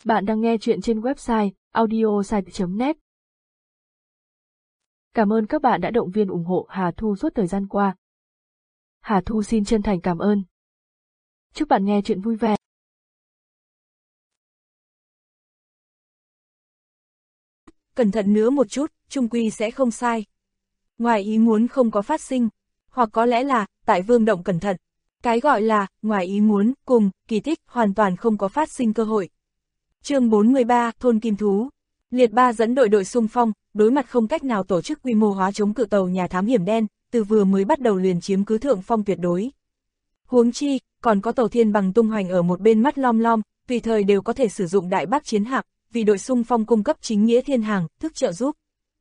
Bạn đang nghe chuyện trên website audiosite.net. Cảm ơn các bạn đã động viên ủng hộ Hà Thu suốt thời gian qua. Hà Thu xin chân thành cảm ơn. Chúc bạn nghe chuyện vui vẻ. Cẩn thận nữa một chút, chung quy sẽ không sai. Ngoài ý muốn không có phát sinh, hoặc có lẽ là, tại Vương Động cẩn thận. Cái gọi là, ngoài ý muốn, cùng, kỳ tích, hoàn toàn không có phát sinh cơ hội. Chương 43, Thôn Kim Thú. Liệt Ba dẫn đội xung phong, đối mặt không cách nào tổ chức quy mô hóa chống cự tàu nhà thám hiểm đen, từ vừa mới bắt đầu liền chiếm cứ thượng phong tuyệt đối. Huống chi, còn có tàu Thiên Bằng tung hoành ở một bên mắt lom lom, tùy thời đều có thể sử dụng đại bác chiến hạm, vì đội xung phong cung cấp chính nghĩa thiên hàng, thức trợ giúp.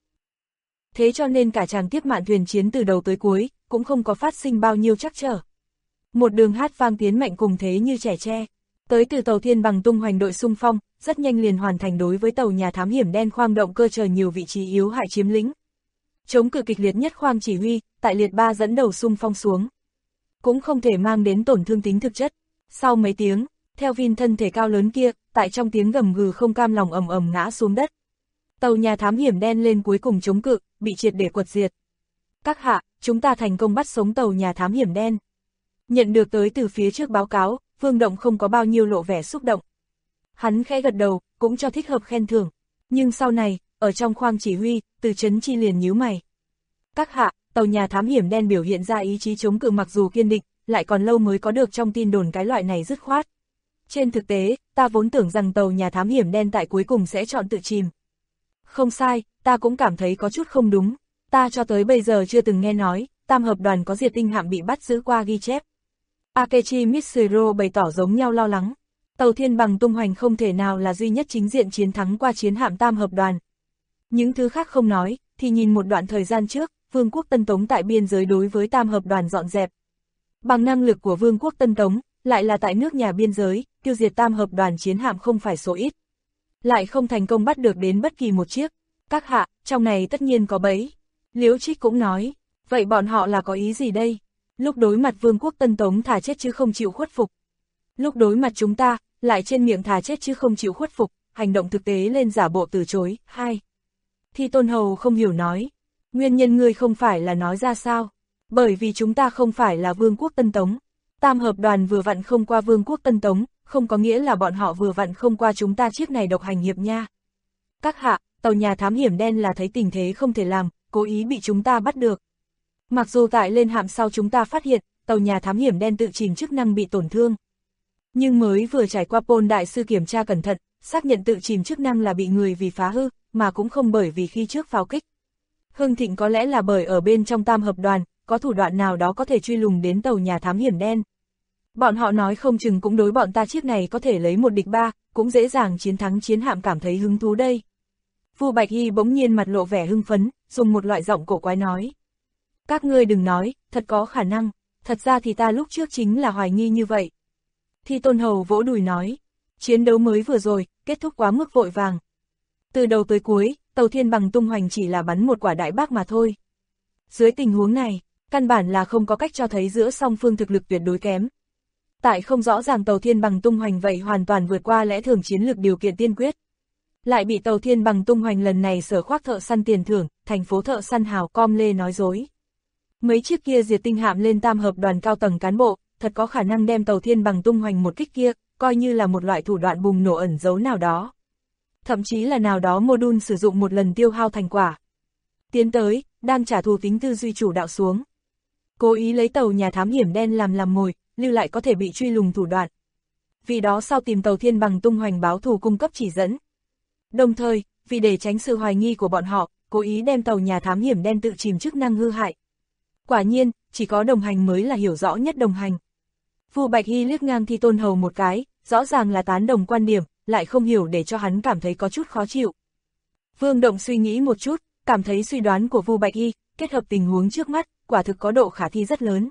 Thế cho nên cả tràng tiếp mạn thuyền chiến từ đầu tới cuối, cũng không có phát sinh bao nhiêu trắc trở. Một đường hát vang tiến mạnh cùng thế như trẻ tre. Tới từ tàu Thiên Bằng tung hoành đội xung phong, rất nhanh liền hoàn thành đối với tàu nhà thám hiểm đen khoang động cơ chờ nhiều vị trí yếu hại chiếm lĩnh. Chống cự kịch liệt nhất khoang chỉ huy, tại Liệt Ba dẫn đầu xung phong xuống. Cũng không thể mang đến tổn thương tính thực chất. Sau mấy tiếng, theo Vin thân thể cao lớn kia, tại trong tiếng gầm gừ không cam lòng ầm ầm ngã xuống đất. Tàu nhà thám hiểm đen lên cuối cùng chống cự, bị triệt để quật diệt. Các hạ, chúng ta thành công bắt sống tàu nhà thám hiểm đen. Nhận được tới từ phía trước báo cáo, Vương Động không có bao nhiêu lộ vẻ xúc động. Hắn khẽ gật đầu, cũng cho thích hợp khen thưởng. Nhưng sau này, ở trong khoang chỉ huy, Từ Chấn Chi liền nhíu mày. Các hạ, tàu nhà thám hiểm đen biểu hiện ra ý chí chống cự mặc dù kiên định, lại còn lâu mới có được trong tin đồn cái loại này dứt khoát. Trên thực tế, ta vốn tưởng rằng tàu nhà thám hiểm đen tại cuối cùng sẽ chọn tự chìm. Không sai, ta cũng cảm thấy có chút không đúng. Ta cho tới bây giờ chưa từng nghe nói, tam hợp đoàn có diệt tinh hạm bị bắt giữ qua ghi chép. Akechi Mitsuro bày tỏ giống nhau lo lắng. Tàu Thiên Bằng tung hoành không thể nào là duy nhất chính diện chiến thắng qua chiến hạm tam hợp đoàn. Những thứ khác không nói, thì nhìn một đoạn thời gian trước, Vương quốc Tân Tống tại biên giới đối với tam hợp đoàn dọn dẹp. Bằng năng lực của Vương quốc Tân Tống, lại là tại nước nhà biên giới, tiêu diệt tam hợp đoàn chiến hạm không phải số ít. Lại không thành công bắt được đến bất kỳ một chiếc. Các hạ, trong này tất nhiên có bẫy. Liễu Trích cũng nói, vậy bọn họ là có ý gì đây? Lúc đối mặt Vương quốc Tân Tống thà chết chứ không chịu khuất phục. Lúc đối mặt chúng ta, lại trên miệng thà chết chứ không chịu khuất phục, hành động thực tế lên giả bộ từ chối. 2. Thi Tôn Hầu không hiểu nói, nguyên nhân ngươi không phải là nói ra sao? Bởi vì chúng ta không phải là Vương quốc Tân Tống. Tam hợp đoàn vừa vặn không qua Vương quốc Tân Tống, không có nghĩa là bọn họ vừa vặn không qua chúng ta chiếc này độc hành hiệp nha. Các hạ, tàu nhà thám hiểm đen là thấy tình thế không thể làm, cố ý bị chúng ta bắt được. Mặc dù tại lên hạm sau chúng ta phát hiện, tàu nhà thám hiểm đen tự chìm chức năng bị tổn thương. Nhưng mới vừa trải qua Pôn đại sư kiểm tra cẩn thận, xác nhận tự chìm chức năng là bị người vì phá hư, mà cũng không bởi vì khi trước pháo kích. Hưng Thịnh có lẽ là bởi ở bên trong tam hợp đoàn, có thủ đoạn nào đó có thể truy lùng đến tàu nhà thám hiểm đen. Bọn họ nói không chừng cũng đối bọn ta chiếc này có thể lấy một địch ba, cũng dễ dàng chiến thắng chiến hạm cảm thấy hứng thú đây. Vu Bạch Hy bỗng nhiên mặt lộ vẻ hưng phấn, dùng một loại giọng cổ quái nói. Các ngươi đừng nói, thật có khả năng, thật ra thì ta lúc trước chính là hoài nghi như vậy. Thi Tôn Hầu vỗ đùi nói, chiến đấu mới vừa rồi, kết thúc quá mức vội vàng. Từ đầu tới cuối, tàu Thiên Bằng tung hoành chỉ là bắn một quả đại bác mà thôi. Dưới tình huống này, căn bản là không có cách cho thấy giữa song phương thực lực tuyệt đối kém. Tại không rõ ràng tàu Thiên Bằng tung hoành vậy hoàn toàn vượt qua lẽ thường chiến lược điều kiện tiên quyết. Lại bị tàu Thiên Bằng tung hoành lần này sở khoác thợ săn tiền thưởng, thành phố thợ săn hào com lê nói dối. Mấy chiếc kia diệt tinh hạm lên tam hợp đoàn cao tầng cán bộ, thật có khả năng đem tàu Thiên Bằng tung hoành một kích kia, coi như là một loại thủ đoạn bùng nổ ẩn giấu nào đó. Thậm chí là nào đó module sử dụng một lần tiêu hao thành quả. Tiến tới, đang trả thù tính tư duy chủ đạo xuống. Cố ý lấy tàu nhà thám hiểm đen làm mồi, lưu lại có thể bị truy lùng thủ đoạn. Vì đó sau tìm tàu Thiên Bằng tung hoành báo thù cung cấp chỉ dẫn. Đồng thời, vì để tránh sự hoài nghi của bọn họ, cố ý đem tàu nhà thám hiểm đen tự chìm chức năng hư hại. Quả nhiên, chỉ có đồng hành mới là hiểu rõ nhất đồng hành. Vu Bạch Hy liếc ngang Thi Tôn Hầu một cái, rõ ràng là tán đồng quan điểm, lại không hiểu để cho hắn cảm thấy có chút khó chịu. Vương Động suy nghĩ một chút, cảm thấy suy đoán của Vu Bạch Hy, kết hợp tình huống trước mắt, quả thực có độ khả thi rất lớn.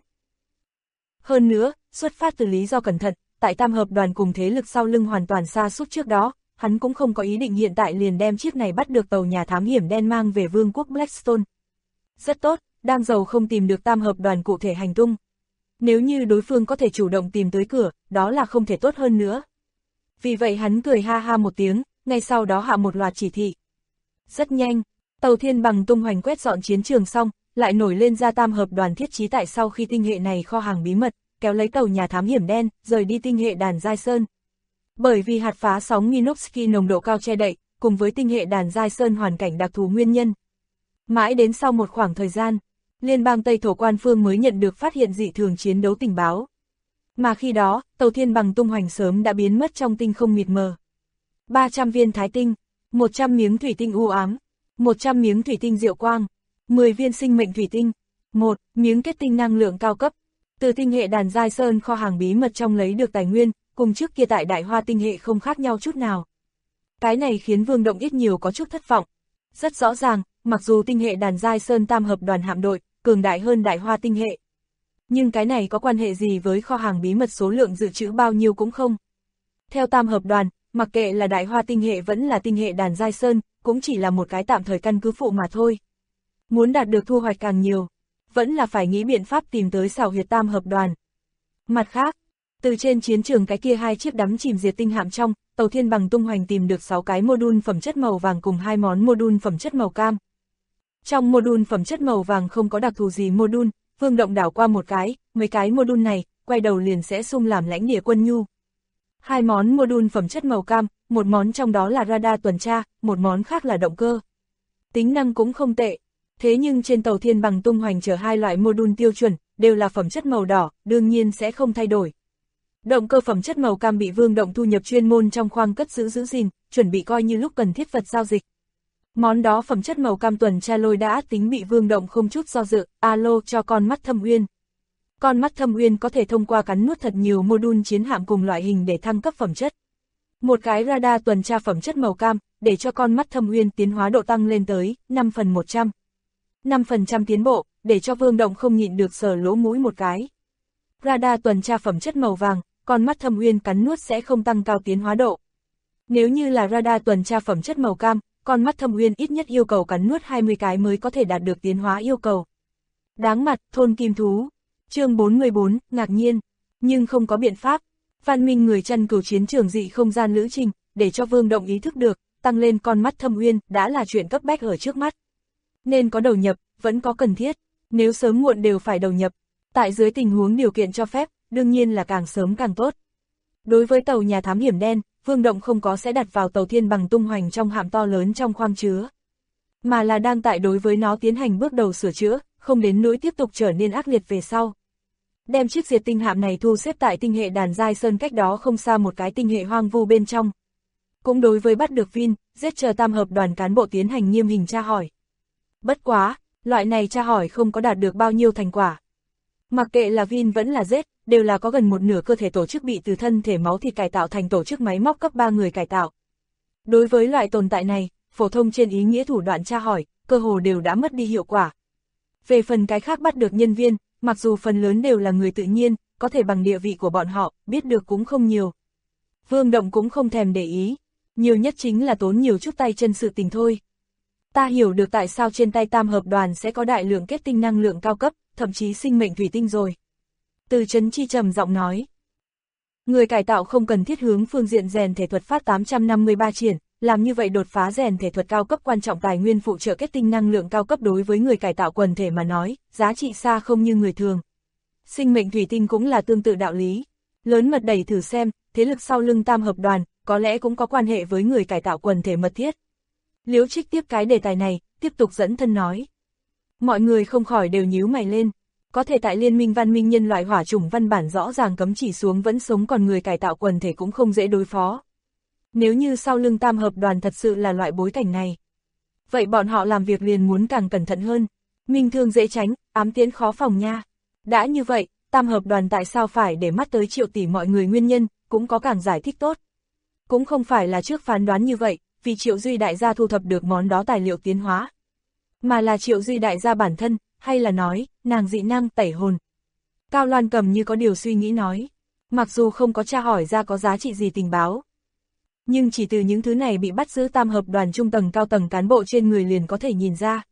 Hơn nữa, xuất phát từ lý do cẩn thận, tại tam hợp đoàn cùng thế lực sau lưng hoàn toàn sa sút trước đó, hắn cũng không có ý định hiện tại liền đem chiếc này bắt được tàu nhà thám hiểm đen mang về Vương quốc Blackstone. Rất tốt, đang giàu không tìm được tam hợp đoàn cụ thể hành tung. Nếu như đối phương có thể chủ động tìm tới cửa, đó là không thể tốt hơn nữa. Vì vậy hắn cười ha ha một tiếng, ngay sau đó hạ một loạt chỉ thị. Rất nhanh, tàu thiên bằng tung hoành quét dọn chiến trường xong, lại nổi lên ra tam hợp đoàn thiết trí tại sau khi tinh hệ này kho hàng bí mật, kéo lấy tàu nhà thám hiểm đen, rời đi tinh hệ đàn Giai Sơn. Bởi vì hạt phá sóng Minovsky nồng độ cao che đậy, cùng với tinh hệ đàn Giai Sơn hoàn cảnh đặc thù nguyên nhân. Mãi đến sau một khoảng thời gian, Liên bang Tây Thổ Quan Phương mới nhận được phát hiện dị thường chiến đấu tình báo. Mà khi đó, tàu thiên bằng tung hoành sớm đã biến mất trong tinh không mịt mờ. 300 viên thái tinh, 100 miếng thủy tinh u ám, 100 miếng thủy tinh diệu quang, 10 viên sinh mệnh thủy tinh, 1 miếng kết tinh năng lượng cao cấp. Từ tinh hệ đàn Giai Sơn kho hàng bí mật trong lấy được tài nguyên, cùng trước kia tại Đại Hoa tinh hệ không khác nhau chút nào. Cái này khiến Vương Động ít nhiều có chút thất vọng. Rất rõ ràng, mặc dù tinh hệ đàn Giai Sơn tam hợp đoàn hạm đội, cường đại hơn Đại Hoa tinh hệ. Nhưng cái này có quan hệ gì với kho hàng bí mật số lượng dự trữ bao nhiêu cũng không. Theo tam hợp đoàn, mặc kệ là Đại Hoa tinh hệ vẫn là tinh hệ đàn Giai Sơn, cũng chỉ là một cái tạm thời căn cứ phụ mà thôi. Muốn đạt được thu hoạch càng nhiều, vẫn là phải nghĩ biện pháp tìm tới xảo huyệt tam hợp đoàn. Mặt khác, từ trên chiến trường cái kia 2 chiếc đắm chìm diệt tinh hạm trong, tàu thiên bằng tung hoành tìm được 6 cái module phẩm chất màu vàng cùng 2 món module phẩm chất màu cam. Trong module phẩm chất màu vàng không có đặc thù gì module, Vương Động đảo qua một cái, mấy cái module này, quay đầu liền sẽ sung làm lãnh địa quân nhu. 2 món module phẩm chất màu cam, một món trong đó là radar tuần tra, một món khác là động cơ. Tính năng cũng không tệ, thế nhưng trên tàu thiên bằng tung hoành chở 2 loại module tiêu chuẩn, đều là phẩm chất màu đỏ, đương nhiên sẽ không thay đổi. Động cơ phẩm chất màu cam bị Vương Động thu nhập chuyên môn trong khoang cất giữ gìn, chuẩn bị coi như lúc cần thiết vật giao dịch. Món đó phẩm chất màu cam tuần tra lôi đã tính bị Vương Động không chút do dự, alo cho con mắt Thâm Uyên. Con mắt Thâm Uyên có thể thông qua cắn nuốt thật nhiều module chiến hạm cùng loại hình để thăng cấp phẩm chất. Một cái radar tuần tra phẩm chất màu cam, để cho con mắt Thâm Uyên tiến hóa độ tăng lên tới 5/100. 5% tiến bộ, để cho Vương Động không nhịn được sờ lỗ mũi một cái. Radar tuần tra phẩm chất màu vàng, con mắt Thâm Uyên cắn nuốt sẽ không tăng cao tiến hóa độ. Nếu như là radar tuần tra phẩm chất màu cam, con mắt Thâm Uyên ít nhất yêu cầu cắn nuốt 20 cái mới có thể đạt được tiến hóa yêu cầu. Đáng mặt, thôn kim thú. Chương 44, ngạc nhiên, nhưng không có biện pháp. Văn minh người chăn cừu chiến trường dị không gian lữ trình, để cho Vương Động ý thức được, tăng lên con mắt Thâm Uyên đã là chuyện cấp bách ở trước mắt. Nên có đầu nhập, vẫn có cần thiết, nếu sớm muộn đều phải đầu nhập. Tại dưới tình huống điều kiện cho phép, đương nhiên là càng sớm càng tốt. Đối với tàu nhà thám hiểm đen, Vương Động không có sẽ đặt vào tàu thiên bằng tung hoành trong hạm to lớn trong khoang chứa, mà là đang tại đối với nó tiến hành bước đầu sửa chữa, không đến nỗi tiếp tục trở nên ác liệt về sau. Đem chiếc diệt tinh hạm này thu xếp tại tinh hệ đàn Giai Sơn cách đó không xa một cái tinh hệ hoang vu bên trong. Cũng đối với bắt được Vin, giết chờ tam hợp đoàn cán bộ tiến hành nghiêm hình tra hỏi. Bất quá, loại này tra hỏi không có đạt được bao nhiêu thành quả. Mặc kệ là Vin vẫn là Z, đều là có gần một nửa cơ thể tổ chức bị từ thân thể máu thịt cải tạo thành tổ chức máy móc cấp 3 người cải tạo. Đối với loại tồn tại này, phổ thông trên ý nghĩa thủ đoạn tra hỏi, cơ hồ đều đã mất đi hiệu quả. Về phần cái khác bắt được nhân viên, mặc dù phần lớn đều là người tự nhiên, có thể bằng địa vị của bọn họ, biết được cũng không nhiều. Vương Động cũng không thèm để ý, nhiều nhất chính là tốn nhiều chút tay chân sự tình thôi. Ta hiểu được tại sao trên tay tam hợp đoàn sẽ có đại lượng kết tinh năng lượng cao cấp, thậm chí sinh mệnh thủy tinh rồi. Từ Trấn Chi trầm giọng nói. Người cải tạo không cần thiết hướng phương diện rèn thể thuật phát 853 triển, làm như vậy đột phá rèn thể thuật cao cấp quan trọng tài nguyên phụ trợ kết tinh năng lượng cao cấp đối với người cải tạo quần thể mà nói, giá trị xa không như người thường. Sinh mệnh thủy tinh cũng là tương tự đạo lý. Lớn mật đẩy thử xem, thế lực sau lưng tam hợp đoàn, có lẽ cũng có quan hệ với người cải tạo quần thể mật thiết. Liễu Trích tiếp cái đề tài này, tiếp tục dẫn thân nói. Mọi người không khỏi đều nhíu mày lên. Có thể tại Liên minh văn minh nhân loại hỏa chủng văn bản rõ ràng cấm chỉ xuống vẫn sống còn người cải tạo quần thể cũng không dễ đối phó. Nếu như sau lưng tam hợp đoàn thật sự là loại bối cảnh này, vậy bọn họ làm việc liền muốn càng cẩn thận hơn. Minh thương dễ tránh, ám tiễn khó phòng nha. Đã như vậy, tam hợp đoàn tại sao phải để mắt tới Triệu tỷ mọi người nguyên nhân, cũng có càng giải thích tốt. Cũng không phải là trước phán đoán như vậy, vì Triệu Duy đại gia thu thập được món đó tài liệu tiến hóa. Mà là Triệu Duy đại gia bản thân, hay là nói, nàng dị năng tẩy hồn. Cao Loan Cầm như có điều suy nghĩ nói. Mặc dù không có tra hỏi ra có giá trị gì tình báo, nhưng chỉ từ những thứ này bị bắt giữ tam hợp đoàn trung tầng cao tầng cán bộ trên người liền có thể nhìn ra.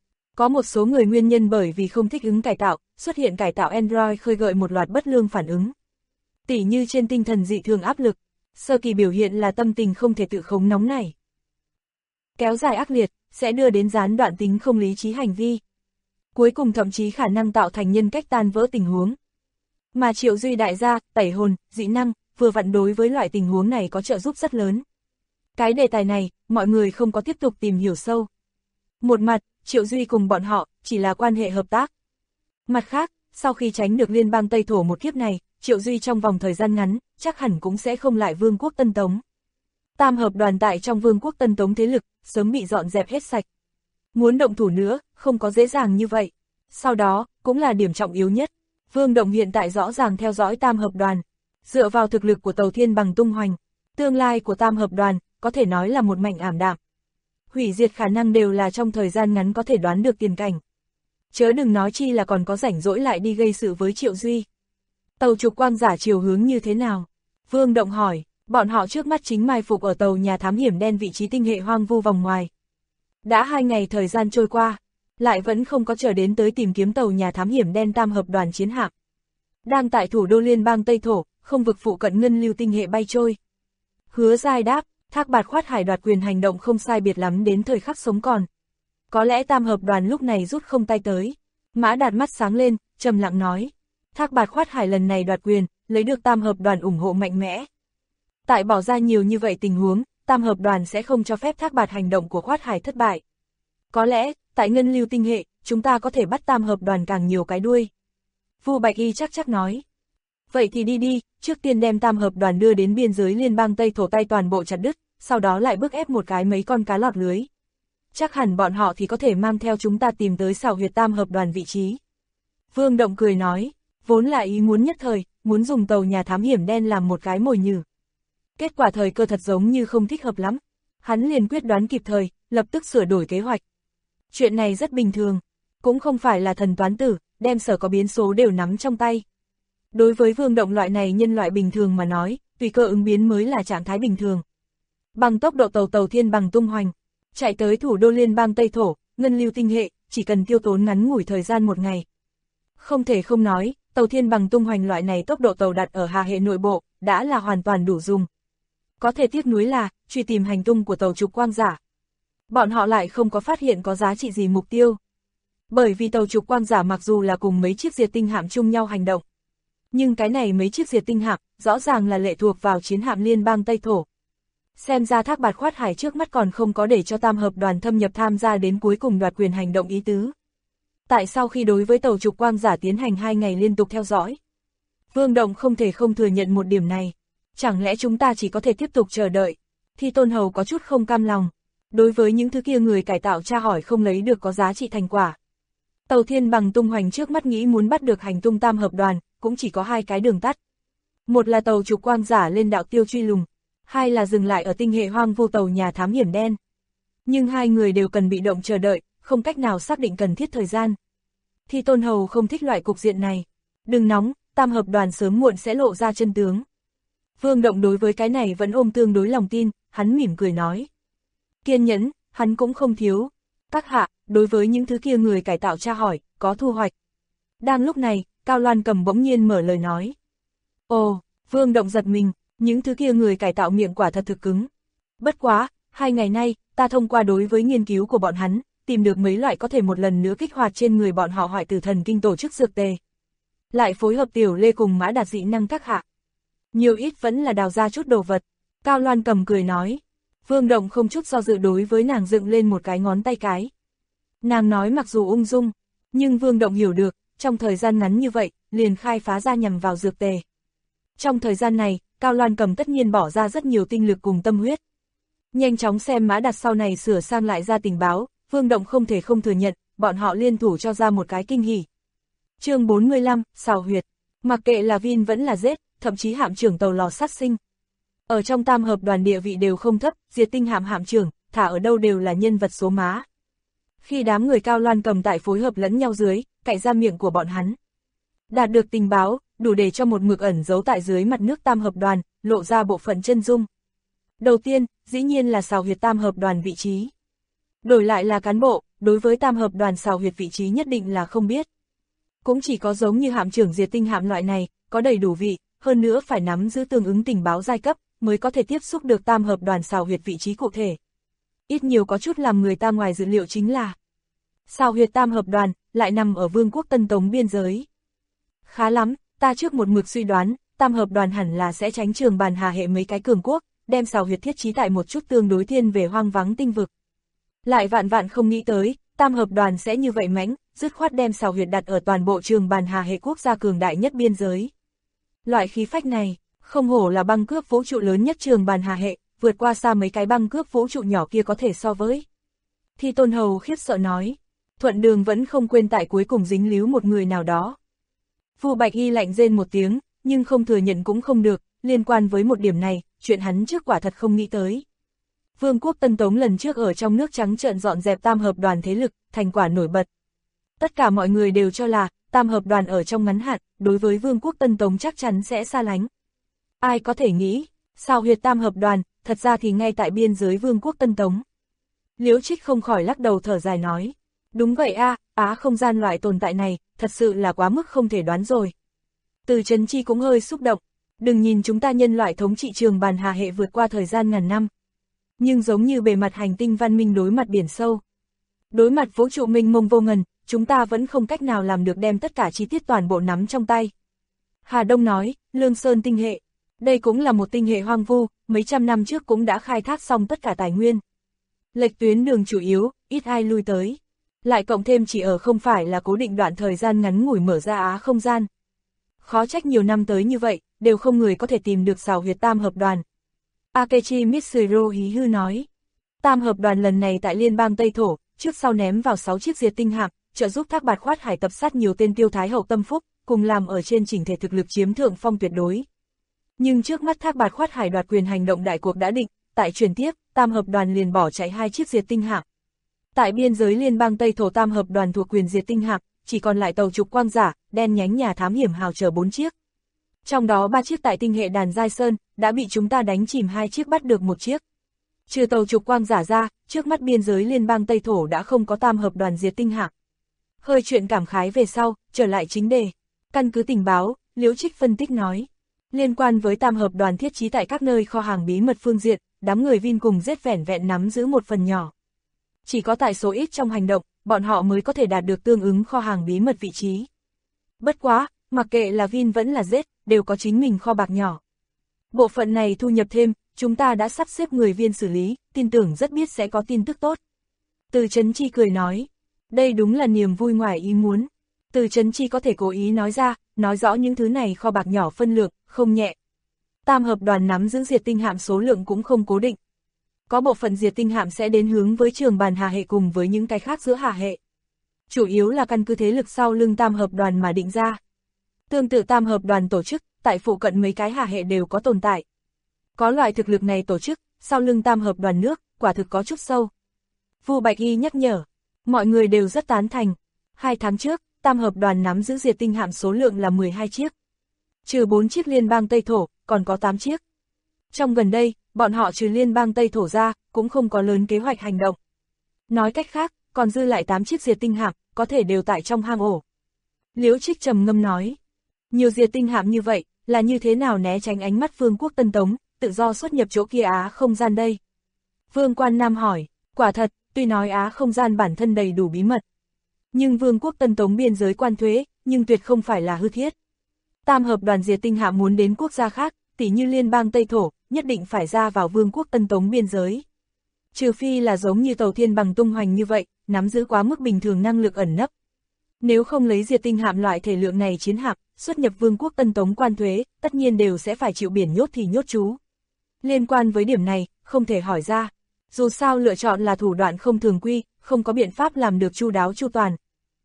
Có một số người nguyên nhân bởi vì không thích ứng cải tạo, xuất hiện cải tạo Android khơi gợi một loạt bất lương phản ứng. Tỉ như trên tinh thần dị thường áp lực, Sơ kỳ biểu hiện là tâm tình không thể tự khống nóng nảy. Kéo dài ác liệt, sẽ đưa đến gián đoạn tính không lý trí hành vi. Cuối cùng thậm chí khả năng tạo thành nhân cách tan vỡ tình huống. Mà Triệu Duy đại gia, tẩy hồn, dị năng, vừa vặn đối với loại tình huống này có trợ giúp rất lớn. Cái đề tài này, mọi người không có tiếp tục tìm hiểu sâu. Một mặt, Triệu Duy cùng bọn họ, chỉ là quan hệ hợp tác. Mặt khác, sau khi tránh được liên bang Tây Thổ một kiếp này, Triệu Duy trong vòng thời gian ngắn, chắc hẳn cũng sẽ không lại Vương quốc Tân Tống. Tam hợp đoàn tại trong Vương quốc Tân Tống thế lực, sớm bị dọn dẹp hết sạch. Muốn động thủ nữa, không có dễ dàng như vậy. Sau đó, cũng là điểm trọng yếu nhất. Vương Động hiện tại rõ ràng theo dõi tam hợp đoàn. Dựa vào thực lực của Tàu Thiên Bằng tung hoành, tương lai của tam hợp đoàn, có thể nói là một mảnh ảm đạm. Hủy diệt khả năng đều là trong thời gian ngắn có thể đoán được tiền cảnh. Chớ đừng nói chi là còn có rảnh rỗi lại đi gây sự với Triệu Duy. Tàu trục quang giả chiều hướng như thế nào? Vương Động hỏi, bọn họ trước mắt chính mai phục ở tàu nhà thám hiểm đen vị trí tinh hệ hoang vu vòng ngoài. Đã 2 ngày thời gian trôi qua, lại vẫn không có chờ đến tới tìm kiếm tàu nhà thám hiểm đen tam hợp đoàn chiến hạm. Đang tại thủ đô liên bang Tây Thổ, không vực phụ cận ngân lưu tinh hệ bay trôi. Hứa Giai đáp, Thác Bạt Khoát Hải đoạt quyền hành động không sai biệt lắm đến thời khắc sống còn. Có lẽ tam hợp đoàn lúc này rút không tay tới. Mã Đạt mắt sáng lên, trầm lặng nói. Thác Bạt Khoát Hải lần này đoạt quyền, lấy được tam hợp đoàn ủng hộ mạnh mẽ. Tại bỏ ra nhiều như vậy tình huống, tam hợp đoàn sẽ không cho phép Thác Bạt hành động của Khoát Hải thất bại. Có lẽ, tại ngân lưu tinh hệ, chúng ta có thể bắt tam hợp đoàn càng nhiều cái đuôi. Vu Bạch Y chắc nói. Vậy thì đi, trước tiên đem tam hợp đoàn đưa đến biên giới liên bang Tây Thổ tay toàn bộ chặt đứt, sau đó lại bức ép một cái mấy con cá lọt lưới. Chắc hẳn bọn họ thì có thể mang theo chúng ta tìm tới xào huyệt tam hợp đoàn vị trí. Vương Động cười nói, vốn là ý muốn nhất thời, muốn dùng tàu nhà thám hiểm đen làm một cái mồi nhử. Kết quả thời cơ thật giống như không thích hợp lắm. Hắn liền quyết đoán kịp thời, lập tức sửa đổi kế hoạch. Chuyện này rất bình thường, cũng không phải là thần toán tử, đem sở có biến số đều nắm trong tay. Đối với Vương Động loại này nhân loại bình thường mà nói, tùy cơ ứng biến mới là trạng thái bình thường. Bằng tốc độ Tàu Thiên Bằng tung hoành, chạy tới thủ đô liên bang Tây Thổ, ngân lưu tinh hệ, chỉ cần tiêu tốn ngắn ngủi thời gian một ngày. Không thể không nói, Tàu Thiên Bằng tung hoành loại này tốc độ tàu đặt ở Hà hệ nội bộ, đã là hoàn toàn đủ dùng. Có thể tiếc nuối là, truy tìm hành tung của tàu trục quang giả. Bọn họ lại không có phát hiện có giá trị gì mục tiêu. Bởi vì tàu trục quang giả mặc dù là cùng mấy chiếc diệt tinh hạm chung nhau hành động. Nhưng cái này mấy chiếc diệt tinh hạm, rõ ràng là lệ thuộc vào chiến hạm liên bang Tây Thổ. Xem ra Thác Bạt Khoát Hải trước mắt còn không có để cho tam hợp đoàn thâm nhập tham gia đến cuối cùng đoạt quyền hành động ý tứ. Tại sao khi đối với tàu trục quang giả tiến hành 2 ngày liên tục theo dõi? Vương Động không thể không thừa nhận một điểm này. Chẳng lẽ chúng ta chỉ có thể tiếp tục chờ đợi? Thi Tôn Hầu có chút không cam lòng. Đối với những thứ kia người cải tạo tra hỏi không lấy được có giá trị thành quả. Tàu Thiên Bằng tung hoành trước mắt nghĩ muốn bắt được hành tung tam hợp đoàn, cũng chỉ có 2 cái đường tắt. Một là tàu trục quang giả lên đạo tiêu truy lùng, 2 là dừng lại ở tinh hệ hoang vu tàu nhà thám hiểm đen. Nhưng 2 người đều cần bị động chờ đợi, không cách nào xác định cần thiết thời gian. Thi Tôn Hầu không thích loại cục diện này. Đừng nóng, tam hợp đoàn sớm muộn sẽ lộ ra chân tướng. Vương Động đối với cái này vẫn ôm tương đối lòng tin, hắn mỉm cười nói. Kiên nhẫn, hắn cũng không thiếu. Các hạ, đối với những thứ kia người cải tạo tra hỏi, có thu hoạch. Đang lúc này, Cao Loan Cầm bỗng nhiên mở lời nói. Ồ, Vương Động giật mình, những thứ kia người cải tạo miệng quả thật thực cứng. Bất quá, 2 ngày nay, ta thông qua đối với nghiên cứu của bọn hắn, tìm được mấy loại có thể một lần nữa kích hoạt trên người bọn họ Hoại Tử Thần Kinh tổ chức dược tề. Lại phối hợp Tiểu Lê cùng Mã Đạt dị năng các hạ. Nhiều ít vẫn là đào ra chút đồ vật. Cao Loan Cầm cười nói. Vương Động không chút do dự đối với nàng dựng lên một cái ngón tay cái. Nàng nói mặc dù ung dung, nhưng Vương Động hiểu được, trong thời gian ngắn như vậy, liền khai phá ra nhằm vào dược tề. Trong thời gian này, Cao Loan Cầm tất nhiên bỏ ra rất nhiều tinh lực cùng tâm huyết. Nhanh chóng xem Mã Đạt sau này sửa sang lại ra tình báo, Vương Động không thể không thừa nhận, bọn họ liên thủ cho ra một cái kinh hỉ. Chương 45, xào huyệt. Mặc kệ là Vin vẫn là Z, thậm chí hạm trưởng tàu lò sát sinh. Ở trong tam hợp đoàn địa vị đều không thấp, diệt tinh hạm trưởng, thả ở đâu đều là nhân vật số má. Khi đám người Cao Loan Cầm tại phối hợp lẫn nhau dưới, cạy ra miệng của bọn hắn. Đạt được tình báo, đủ để cho một mực ẩn giấu tại dưới mặt nước tam hợp đoàn, lộ ra bộ phận chân dung. Đầu tiên, dĩ nhiên là xào huyệt tam hợp đoàn vị trí. Đổi lại là cán bộ, đối với tam hợp đoàn xào huyệt vị trí nhất định là không biết. Cũng chỉ có giống như hạm trưởng diệt tinh hạm loại này, có đầy đủ vị, hơn nữa phải nắm giữ tương ứng tình báo giai cấp, mới có thể tiếp xúc được tam hợp đoàn xào huyệt vị trí cụ thể. Ít nhiều có chút làm người ta ngoài dự liệu chính là xào huyệt tam hợp đoàn lại nằm ở Vương quốc Tân Tống biên giới. Khá lắm, ta trước một mực suy đoán, tam hợp đoàn hẳn là sẽ tránh Trường Bàn Hà hệ mấy cái cường quốc, đem xào huyệt thiết trí tại một chút tương đối thiên về hoang vắng tinh vực. Lại vạn vạn không nghĩ tới, tam hợp đoàn sẽ như vậy mãnh, dứt khoát đem xào huyệt đặt ở toàn bộ Trường Bàn Hà hệ quốc gia cường đại nhất biên giới. Loại khí phách này, không hổ là băng cướp vũ trụ lớn nhất Trường Bàn Hà hệ, vượt qua xa mấy cái băng cướp vũ trụ nhỏ kia có thể so với. Thi Tôn Hầu khiếp sợ nói, thuận đường vẫn không quên tại cuối cùng dính líu một người nào đó. Vu Bạch Y lạnh rên một tiếng, nhưng không thừa nhận cũng không được, liên quan với một điểm này, chuyện hắn trước quả thật không nghĩ tới. Vương quốc Tân Tống lần trước ở trong nước trắng trợn dọn dẹp tam hợp đoàn thế lực, thành quả nổi bật. Tất cả mọi người đều cho là, tam hợp đoàn ở trong ngắn hạn, đối với Vương quốc Tân Tống chắc chắn sẽ xa lánh. Ai có thể nghĩ, sao huyệt tam hợp đoàn, thật ra thì ngay tại biên giới Vương quốc Tân Tống. Liễu Trích không khỏi lắc đầu thở dài nói, đúng vậy a, Á không gian loại tồn tại này, thật sự là quá mức không thể đoán rồi. Từ Trấn Chi cũng hơi xúc động, đừng nhìn chúng ta nhân loại thống trị Trường Bàn Hà hệ vượt qua thời gian ngàn năm. Nhưng giống như bề mặt hành tinh văn minh đối mặt biển sâu. Đối mặt vũ trụ mênh mông vô ngần, chúng ta vẫn không cách nào làm được đem tất cả chi tiết toàn bộ nắm trong tay. Hà Đông nói, Lương Sơn tinh hệ, đây cũng là một tinh hệ hoang vu, mấy trăm năm trước cũng đã khai thác xong tất cả tài nguyên. Lệch tuyến đường chủ yếu, ít ai lui tới. Lại cộng thêm chỉ ở không phải là cố định đoạn thời gian ngắn ngủi mở ra Á không gian. Khó trách nhiều năm tới như vậy, đều không người có thể tìm được xào huyệt tam hợp đoàn. Akechi Mitsuru hí hư nói, tam hợp đoàn lần này tại liên bang Tây Thổ, trước sau ném vào 6 chiếc diệt tinh hạm, trợ giúp Thác Bạt Khoát Hải tập sát nhiều tên tiêu thái hậu tâm phúc, cùng làm ở trên chỉnh thể thực lực chiếm thượng phong tuyệt đối. Nhưng trước mắt Thác Bạt Khoát Hải đoạt quyền hành động đại cuộc đã định, tại chuyển tiếp, tam hợp đoàn liền bỏ chạy 2 chiếc diệt tinh hạm. Tại biên giới liên bang Tây Thổ tam hợp đoàn thuộc quyền diệt tinh hạm, chỉ còn lại tàu trục quang giả, đen nhánh nhà thám hiểm hào chở 4 chiếc. Trong đó 3 chiếc tại tinh hệ đàn Giai Sơn, đã bị chúng ta đánh chìm 2 chiếc bắt được 1 chiếc. Trừ tàu trục quang giả ra, trước mắt biên giới liên bang Tây Thổ đã không có tam hợp đoàn diệt tinh hạm. Hơi chuyện cảm khái về sau, trở lại chính đề. Căn cứ tình báo, Liễu Trích phân tích nói. Liên quan với tam hợp đoàn thiết trí tại các nơi kho hàng bí mật phương diện, đám người Vin cùng giết vẻn vẹn nắm giữ một phần nhỏ. Chỉ có tại số ít trong hành động, bọn họ mới có thể đạt được tương ứng kho hàng bí mật vị trí. Bất quá, mặc kệ là Vin vẫn là giết, đều có chính mình kho bạc nhỏ. Bộ phận này thu nhập thêm, chúng ta đã sắp xếp người Viên xử lý, tin tưởng rất biết sẽ có tin tức tốt. Từ Trấn Chi cười nói, đây đúng là niềm vui ngoài ý muốn. Từ Trấn Chi có thể cố ý nói ra, nói rõ những thứ này kho bạc nhỏ phân lượng, không nhẹ. Tam hợp đoàn nắm giữ diệt tinh hạm số lượng cũng không cố định. Có bộ phận diệt tinh hạm sẽ đến hướng với Trường Bàn Hà hệ cùng với những cái khác giữa Hà hệ. Chủ yếu là căn cứ thế lực sau lưng tam hợp đoàn mà định ra. Tương tự tam hợp đoàn tổ chức, tại phụ cận mấy cái Hà hệ đều có tồn tại. Có loại thực lực này tổ chức, sau lưng tam hợp đoàn nước, quả thực có chút sâu. Vu Bạch Y nhắc nhở, mọi người đều rất tán thành. 2 tháng trước, tam hợp đoàn nắm giữ diệt tinh hạm số lượng là 12 chiếc. Trừ 4 chiếc liên bang Tây Thổ, còn có 8 chiếc. Trong gần đây, bọn họ trừ liên bang Tây Thổ ra, cũng không có lớn kế hoạch hành động. Nói cách khác, còn dư lại 8 chiếc diệt tinh hạm, có thể đều tại trong hang ổ. Liễu Trích trầm ngâm nói, nhiều diệt tinh hạm như vậy, là như thế nào né tránh ánh mắt Vương quốc Tân Tống, tự do xuất nhập chỗ kia Á không gian đây? Vương Quan Nam hỏi, quả thật, tuy nói Á không gian bản thân đầy đủ bí mật. Nhưng Vương quốc Tân Tống biên giới quan thuế, nhưng tuyệt không phải là hư thiết. Tam hợp đoàn diệt tinh hạm muốn đến quốc gia khác, tỉ như liên bang Tây Thổ, nhất định phải ra vào Vương quốc Tân Tống biên giới. Trừ phi là giống như tàu thiên bằng tung hoành như vậy, nắm giữ quá mức bình thường năng lực ẩn nấp. Nếu không lấy diệt tinh hạm loại thể lượng này chiến hạm, xuất nhập Vương quốc Tân Tống quan thuế, tất nhiên đều sẽ phải chịu biển nhốt thì nhốt chú. Liên quan với điểm này, không thể hỏi ra. Dù sao lựa chọn là thủ đoạn không thường quy, không có biện pháp làm được chu đáo chu toàn.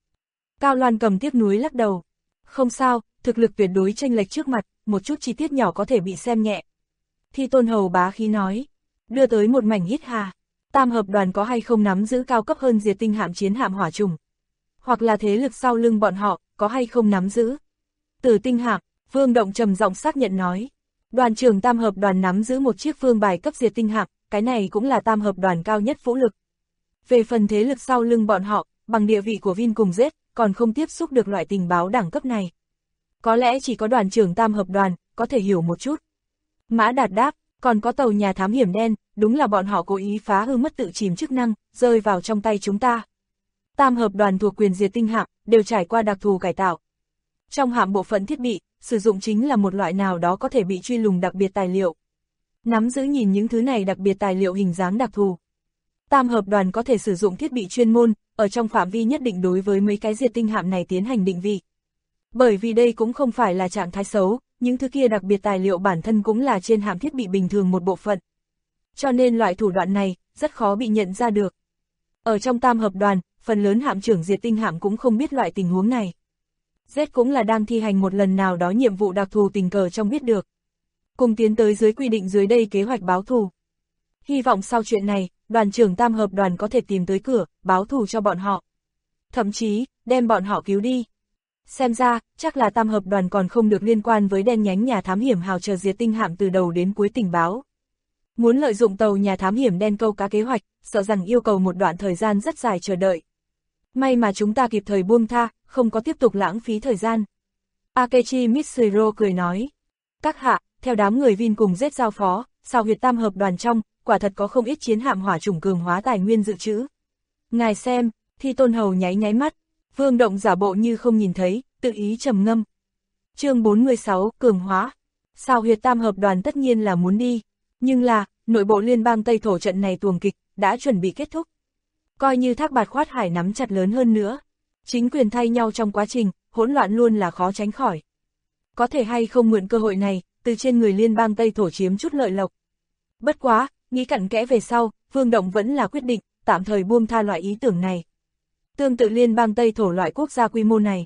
Cao Loan Cầm tiếc nuối lắc đầu. Không sao, thực lực tuyệt đối chênh lệch trước mặt, một chút chi tiết nhỏ có thể bị xem nhẹ. Thi Tôn Hầu bá khí nói, đưa tới một mảnh hít hà. Tam hợp đoàn có hay không nắm giữ cao cấp hơn diệt tinh hạm chiến hạm hỏa trùng? Hoặc là thế lực sau lưng bọn họ, có hay không nắm giữ? Tử tinh hạm, Vương Động trầm giọng xác nhận nói. Đoàn trưởng tam hợp đoàn nắm giữ một chiếc vương bài cấp diệt tinh hạm, cái này cũng là tam hợp đoàn cao nhất vũ lực. Về phần thế lực sau lưng bọn họ, bằng địa vị của Vin cùng Z, còn không tiếp xúc được loại tình báo đẳng cấp này. Có lẽ chỉ có đoàn trưởng tam hợp đoàn, có thể hiểu một chút. Mã Đạt đáp, Còn có tàu nhà thám hiểm đen, đúng là bọn họ cố ý phá hư mất tự chìm chức năng, rơi vào trong tay chúng ta. Tam hợp đoàn thuộc quyền diệt tinh hạm, đều trải qua đặc thù cải tạo. Trong hạm bộ phận thiết bị, sử dụng chính là một loại nào đó có thể bị truy lùng đặc biệt tài liệu. Nắm giữ nhìn những thứ này đặc biệt tài liệu hình dáng đặc thù. Tam hợp đoàn có thể sử dụng thiết bị chuyên môn, ở trong phạm vi nhất định đối với mấy cái diệt tinh hạm này tiến hành định vị. Bởi vì đây cũng không phải là trạng thái xấu, những thứ kia đặc biệt tài liệu bản thân cũng là trên hạm thiết bị bình thường một bộ phận. Cho nên loại thủ đoạn này, rất khó bị nhận ra được. Ở trong tam hợp đoàn, phần lớn hạm trưởng diệt tinh hạm cũng không biết loại tình huống này. Z cũng là đang thi hành một lần nào đó nhiệm vụ đặc thù tình cờ trong biết được. Cùng tiến tới dưới quy định dưới đây kế hoạch báo thù. Hy vọng sau chuyện này, đoàn trưởng tam hợp đoàn có thể tìm tới cửa, báo thù cho bọn họ. Thậm chí, đem bọn họ cứu đi. Xem ra, chắc là tam hợp đoàn còn không được liên quan với đen nhánh nhà thám hiểm hào chờ diệt tinh hạm từ đầu đến cuối tình báo. Muốn lợi dụng tàu nhà thám hiểm đen câu cá kế hoạch, sợ rằng yêu cầu một đoạn thời gian rất dài chờ đợi. May mà chúng ta kịp thời buông tha, không có tiếp tục lãng phí thời gian. Akechi Mitsuro cười nói. Các hạ, theo đám người Vin cùng giết giao phó, sao huyệt tam hợp đoàn trong, quả thật có không ít chiến hạm hỏa chủng cường hóa tài nguyên dự trữ. Ngài xem, Thi Tôn Hầu nháy nháy mắt, Vương Động giả bộ như không nhìn thấy, tự ý trầm ngâm. Chương 46, cường hóa. Sao huyệt tam hợp đoàn tất nhiên là muốn đi, nhưng là, nội bộ liên bang Tây Thổ trận này tuồng kịch, đã chuẩn bị kết thúc. Coi như Thác Bạt Khoát Hải nắm chặt lớn hơn nữa. Chính quyền thay nhau trong quá trình, hỗn loạn luôn là khó tránh khỏi. Có thể hay không mượn cơ hội này, từ trên người liên bang Tây Thổ chiếm chút lợi lộc. Bất quá, nghĩ cặn kẽ về sau, Vương Động vẫn là quyết định, tạm thời buông tha loại ý tưởng này. Tương tự liên bang Tây Thổ loại quốc gia quy mô này.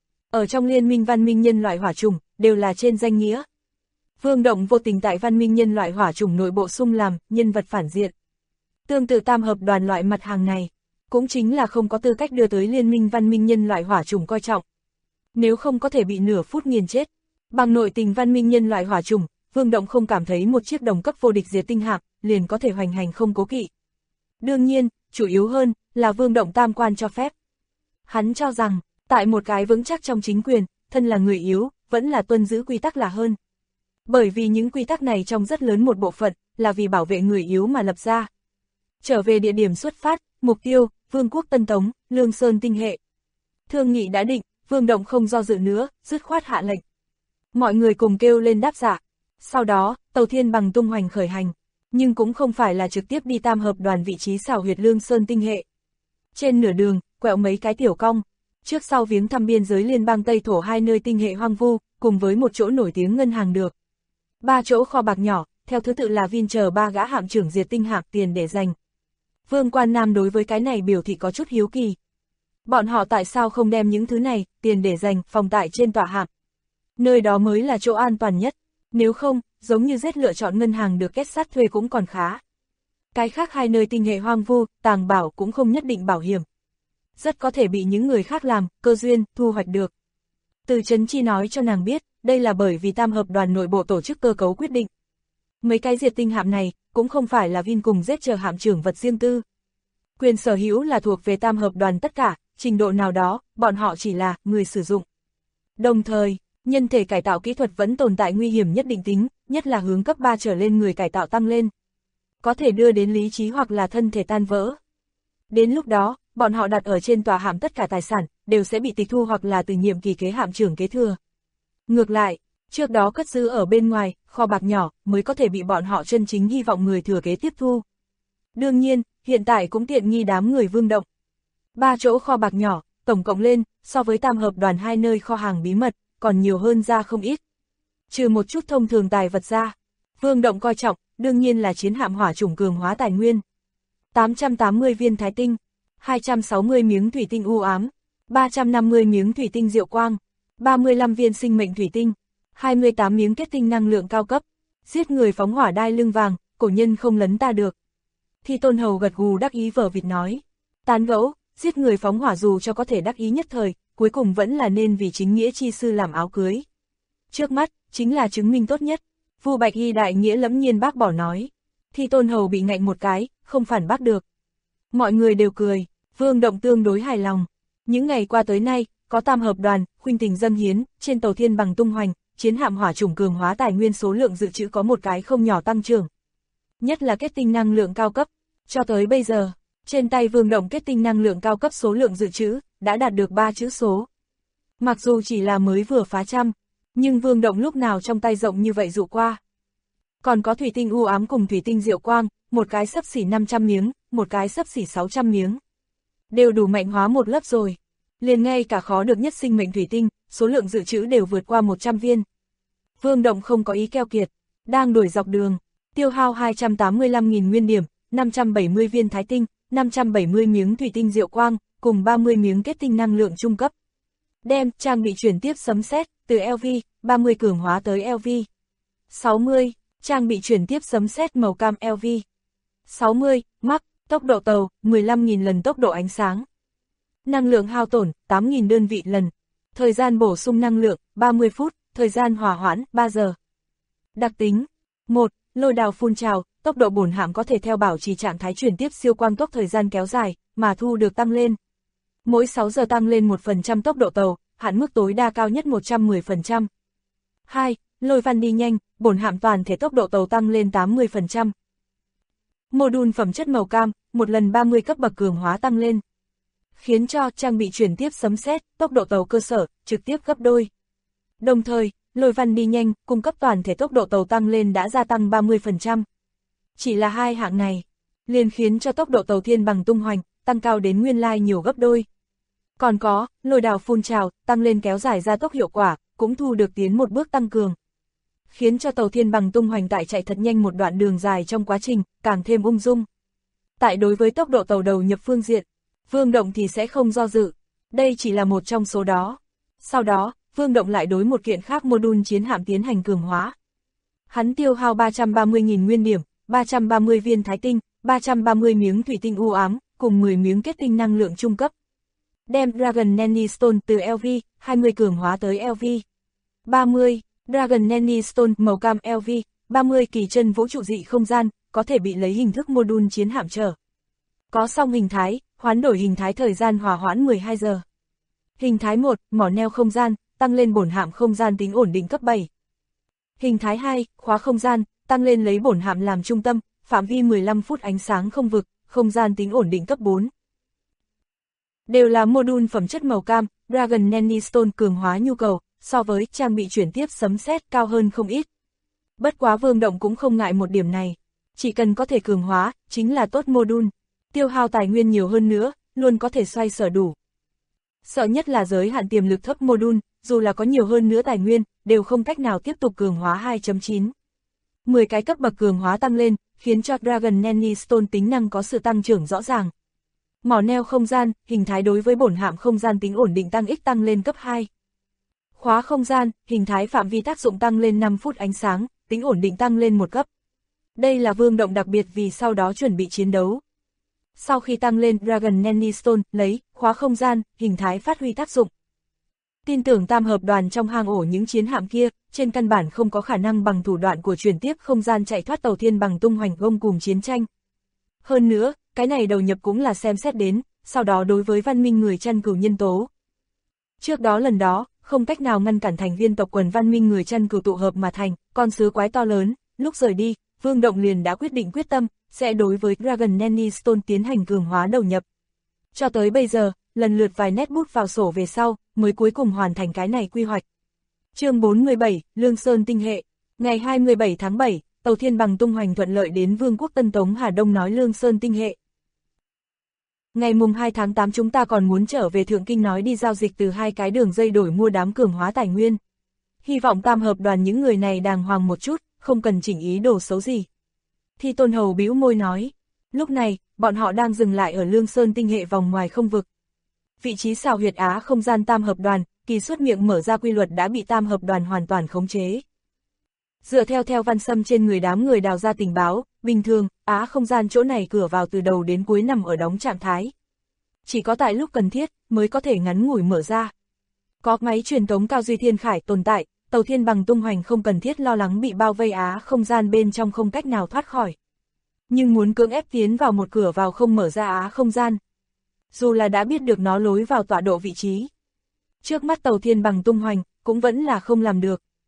Ở trong liên minh văn minh nhân loại hỏa chủng, đều là trên danh nghĩa. Vương Động vô tình tại văn minh nhân loại hỏa chủng nội bộ xung làm, nhân vật phản diện. Tương tự tam hợp đoàn loại mặt hàng này, cũng chính là không có tư cách đưa tới liên minh văn minh nhân loại hỏa chủng coi trọng. Nếu không có thể bị nửa phút nghiền chết. Bằng nội tình văn minh nhân loại hỏa chủng, Vương Động không cảm thấy một chiếc đồng cấp vô địch diệt tinh hạm liền có thể hoành hành không cố kỵ. Đương nhiên, chủ yếu hơn là Vương Động tam quan cho phép. Hắn cho rằng, tại một cái vững chắc trong chính quyền, thân là người yếu, vẫn là tuân giữ quy tắc là hơn. Bởi vì những quy tắc này trong rất lớn một bộ phận, là vì bảo vệ người yếu mà lập ra. Trở về địa điểm xuất phát, mục tiêu, Vương quốc Tân Tống, Lương Sơn tinh hệ. Thương nghị đã định, Vương Động không do dự nữa, dứt khoát hạ lệnh. Mọi người cùng kêu lên đáp dạ. Sau đó, tàu Thiên Bằng tung hoành khởi hành, nhưng cũng không phải là trực tiếp đi tam hợp đoàn vị trí xảo huyệt Lương Sơn tinh hệ. Trên nửa đường, quẹo mấy cái tiểu cong, trước sau viếng thăm biên giới liên bang Tây Thổ hai nơi tinh hệ hoang vu, cùng với một chỗ nổi tiếng ngân hàng được. 3 chỗ kho bạc nhỏ, theo thứ tự là Vin chờ 3 gã hạm trưởng diệt tinh hạm tiền để dành. Vương Quan Nam đối với cái này biểu thị có chút hiếu kỳ. Bọn họ tại sao không đem những thứ này, tiền để dành, phòng tại trên tòa hạm? Nơi đó mới là chỗ an toàn nhất, nếu không, giống như giết lựa chọn ngân hàng được kết sắt thuê cũng còn khá. Cái khác hai nơi tinh hệ hoang vu, tàng bảo cũng không nhất định bảo hiểm. Rất có thể bị những người khác làm, cơ duyên, thu hoạch được. Từ Trấn Chi nói cho nàng biết, đây là bởi vì tam hợp đoàn nội bộ tổ chức cơ cấu quyết định. Mấy cái diệt tinh hạm này, cũng không phải là Vin cùng giết chờ hạm trưởng vật riêng tư. Quyền sở hữu là thuộc về tam hợp đoàn tất cả, trình độ nào đó, bọn họ chỉ là người sử dụng. Đồng thời, nhân thể cải tạo kỹ thuật vẫn tồn tại nguy hiểm nhất định tính, nhất là hướng cấp 3 trở lên người cải tạo tăng lên. Có thể đưa đến lý trí hoặc là thân thể tan vỡ. Đến lúc đó, bọn họ đặt ở trên tòa hạm tất cả tài sản, đều sẽ bị tịch thu hoặc là từ nhiệm kỳ kế hạm trưởng kế thừa. Ngược lại, trước đó cất giữ ở bên ngoài, kho bạc nhỏ, mới có thể bị bọn họ chân chính hy vọng người thừa kế tiếp thu. Đương nhiên, hiện tại cũng tiện nghi đám người Vương Động. 3 chỗ kho bạc nhỏ, tổng cộng lên, so với tam hợp đoàn hai nơi kho hàng bí mật, còn nhiều hơn ra không ít. Trừ một chút thông thường tài vật ra, Vương Động coi trọng, đương nhiên là chiến hạm hỏa chủng cường hóa tài nguyên. 880 viên thái tinh, 260 miếng thủy tinh u ám, 350 miếng thủy tinh diệu quang, 35 viên sinh mệnh thủy tinh, 28 miếng kết tinh năng lượng cao cấp, giết người phóng hỏa đai lưng vàng, cổ nhân không lấn ta được. Thi Tôn Hầu gật gù đắc ý vờ vịt nói, tán gẫu, giết người phóng hỏa dù cho có thể đắc ý nhất thời, cuối cùng vẫn là nên vì chính nghĩa chi sư làm áo cưới. Trước mắt, chính là chứng minh tốt nhất. Vu Bạch Hy đại nghĩa lẫm nhiên bác bỏ nói. Thi Tôn Hầu bị ngạnh một cái, không phản bác được. Mọi người đều cười, Vương Động tương đối hài lòng. Những ngày qua tới nay, có tam hợp đoàn, khuynh tình dâng hiến, trên tàu Thiên Bằng tung hoành, chiến hạm hỏa chủng cường hóa tài nguyên số lượng dự trữ có một cái không nhỏ tăng trưởng. Nhất là kết tinh năng lượng cao cấp. Cho tới bây giờ, trên tay Vương Động kết tinh năng lượng cao cấp số lượng dự trữ đã đạt được 3 chữ số. Mặc dù chỉ là mới vừa phá trăm, nhưng Vương Động lúc nào trong tay rộng như vậy dụ qua. Còn có thủy tinh u ám cùng thủy tinh diệu quang, một cái xấp xỉ 500 miếng, một cái xấp xỉ 600 miếng. Đều đủ mạnh hóa một lớp rồi. Liền ngay cả khó được nhất sinh mệnh thủy tinh, số lượng dự trữ đều vượt qua 100 viên. Vương Động không có ý keo kiệt, đang đuổi dọc đường, tiêu hao 285.000 nguyên điểm, 570 viên thái tinh, 570 miếng thủy tinh diệu quang, cùng 30 miếng kết tinh năng lượng trung cấp. Đem trang bị chuyển tiếp sấm sét từ LV, 30 cường hóa tới LV. 60, trang bị chuyển tiếp sấm sét màu cam LV. 60, Mach, tốc độ tàu, 15.000 lần tốc độ ánh sáng. Năng lượng hao tổn, 8.000 đơn vị lần. Thời gian bổ sung năng lượng, 30 phút, thời gian hòa hoãn, 3 giờ. Đặc tính 1. Lôi đào phun trào, tốc độ bổn hạm có thể theo bảo trì trạng thái chuyển tiếp siêu quang tốc thời gian kéo dài, mà thu được tăng lên. Mỗi 6 giờ tăng lên 1% tốc độ tàu, hạn mức tối đa cao nhất 110%. 2. Lôi văn đi nhanh, bổn hạm toàn thể tốc độ tàu tăng lên 80%. Module phẩm chất màu cam, một lần 30 cấp bậc cường hóa tăng lên. Khiến cho trang bị chuyển tiếp sấm sét, tốc độ tàu cơ sở, trực tiếp gấp đôi. Đồng thời, lôi văn đi nhanh, cung cấp toàn thể tốc độ tàu tăng lên đã gia tăng 30%. Chỉ là hai hạng này, liền khiến cho tốc độ tàu thiên bằng tung hoành, tăng cao đến nguyên lai nhiều gấp đôi. Còn có, lôi đào phun trào, tăng lên kéo dài gia tốc hiệu quả, cũng thu được tiến một bước tăng cường. Khiến cho tàu thiên bằng tung hoành tại chạy thật nhanh một đoạn đường dài trong quá trình, càng thêm ung dung. Tại đối với tốc độ tàu đầu nhập phương diện, Vương Động thì sẽ không do dự. Đây chỉ là một trong số đó. Sau đó, Vương Động lại đối một kiện khác module chiến hạm tiến hành cường hóa. Hắn tiêu hao 330.000 nguyên điểm, 330 viên thái tinh, 330 miếng thủy tinh u ám, cùng 10 miếng kết tinh năng lượng trung cấp. Đem Dragon Nanny Stone từ LV, 20 cường hóa tới LV. 30. Dragon Nanny Stone màu cam LV, 30 kỳ chân vũ trụ dị không gian, có thể bị lấy hình thức module chiến hạm trở. Có song hình thái, hoán đổi hình thái thời gian hòa hoãn 12 giờ. Hình thái 1, mỏ neo không gian, tăng lên bổn hạm không gian tính ổn định cấp 7. Hình thái 2, khóa không gian, tăng lên lấy bổn hạm làm trung tâm, phạm vi 15 phút ánh sáng không vực, không gian tính ổn định cấp 4. Đều là module phẩm chất màu cam, Dragon Nanny Stone cường hóa nhu cầu, so với trang bị chuyển tiếp sấm sét cao hơn không ít. Bất quá Vương Động cũng không ngại một điểm này. Chỉ cần có thể cường hóa, chính là tốt module. Tiêu hao tài nguyên nhiều hơn nữa, luôn có thể xoay sở đủ. Sợ nhất là giới hạn tiềm lực thấp module, dù là có nhiều hơn nữa tài nguyên, đều không cách nào tiếp tục cường hóa 2.9. 10 cái cấp bậc cường hóa tăng lên, khiến cho Dragon Nanny Stone tính năng có sự tăng trưởng rõ ràng. Mỏ neo không gian, hình thái đối với bổn hạm không gian tính ổn định tăng x tăng lên cấp 2. Khóa không gian, hình thái phạm vi tác dụng tăng lên 5 phút ánh sáng, tính ổn định tăng lên 1 cấp. Đây là Vương Động đặc biệt vì sau đó chuẩn bị chiến đấu. Sau khi tăng lên Dragon Nanny Stone, lấy khóa không gian, hình thái phát huy tác dụng. Tin tưởng tam hợp đoàn trong hang ổ những chiến hạm kia, trên căn bản không có khả năng bằng thủ đoạn của chuyển tiếp không gian chạy thoát tàu thiên bằng tung hoành gông cùng chiến tranh. Hơn nữa, cái này đầu nhập cũng là xem xét đến, sau đó đối với văn minh người chăn cừu nhân tố. Trước đó lần đó, không cách nào ngăn cản thành viên tộc quần văn minh người chăn cừu tụ hợp mà thành, con sứ quái to lớn, lúc rời đi, Vương Động liền đã quyết tâm, sẽ đối với Dragon Nanny Stone tiến hành cường hóa đầu nhập. Cho tới bây giờ, lần lượt vài nét bút vào sổ về sau, mới cuối cùng hoàn thành cái này quy hoạch. Chương 47, Lương Sơn tinh hệ. Ngày 27 tháng 7, tàu thiên bằng tung hoành thuận lợi đến Vương quốc Tân Tống Hà Đông nói Lương Sơn tinh hệ. Ngày mùng 2 tháng 8 chúng ta còn muốn trở về Thượng Kinh nói đi giao dịch từ 2 cái đường dây đổi mua đám cường hóa tài nguyên. Hy vọng tam hợp đoàn những người này đàng hoàng một chút, không cần chỉnh ý đồ xấu gì. Thi Tôn Hầu bĩu môi nói. Lúc này, bọn họ đang dừng lại ở Lương Sơn tinh hệ vòng ngoài không vực. Vị trí xào huyệt Á không gian tam hợp đoàn, kỳ suất miệng mở ra quy luật đã bị tam hợp đoàn hoàn toàn khống chế. Dựa theo văn sâm trên người đám người đào ra tình báo, bình thường, Á không gian chỗ này cửa vào từ đầu đến cuối nằm ở đóng trạng thái. Chỉ có tại lúc cần thiết, mới có thể ngắn ngủi mở ra. Có máy truyền tống cao duy thiên khải tồn tại, tàu thiên bằng tung hoành không cần thiết lo lắng bị bao vây Á không gian bên trong không cách nào thoát khỏi. Nhưng muốn cưỡng ép tiến vào một cửa vào không mở ra Á không gian. Dù là đã biết được nó lối vào tọa độ vị trí. Trước mắt tàu thiên bằng tung hoành, cũng vẫn là không làm được.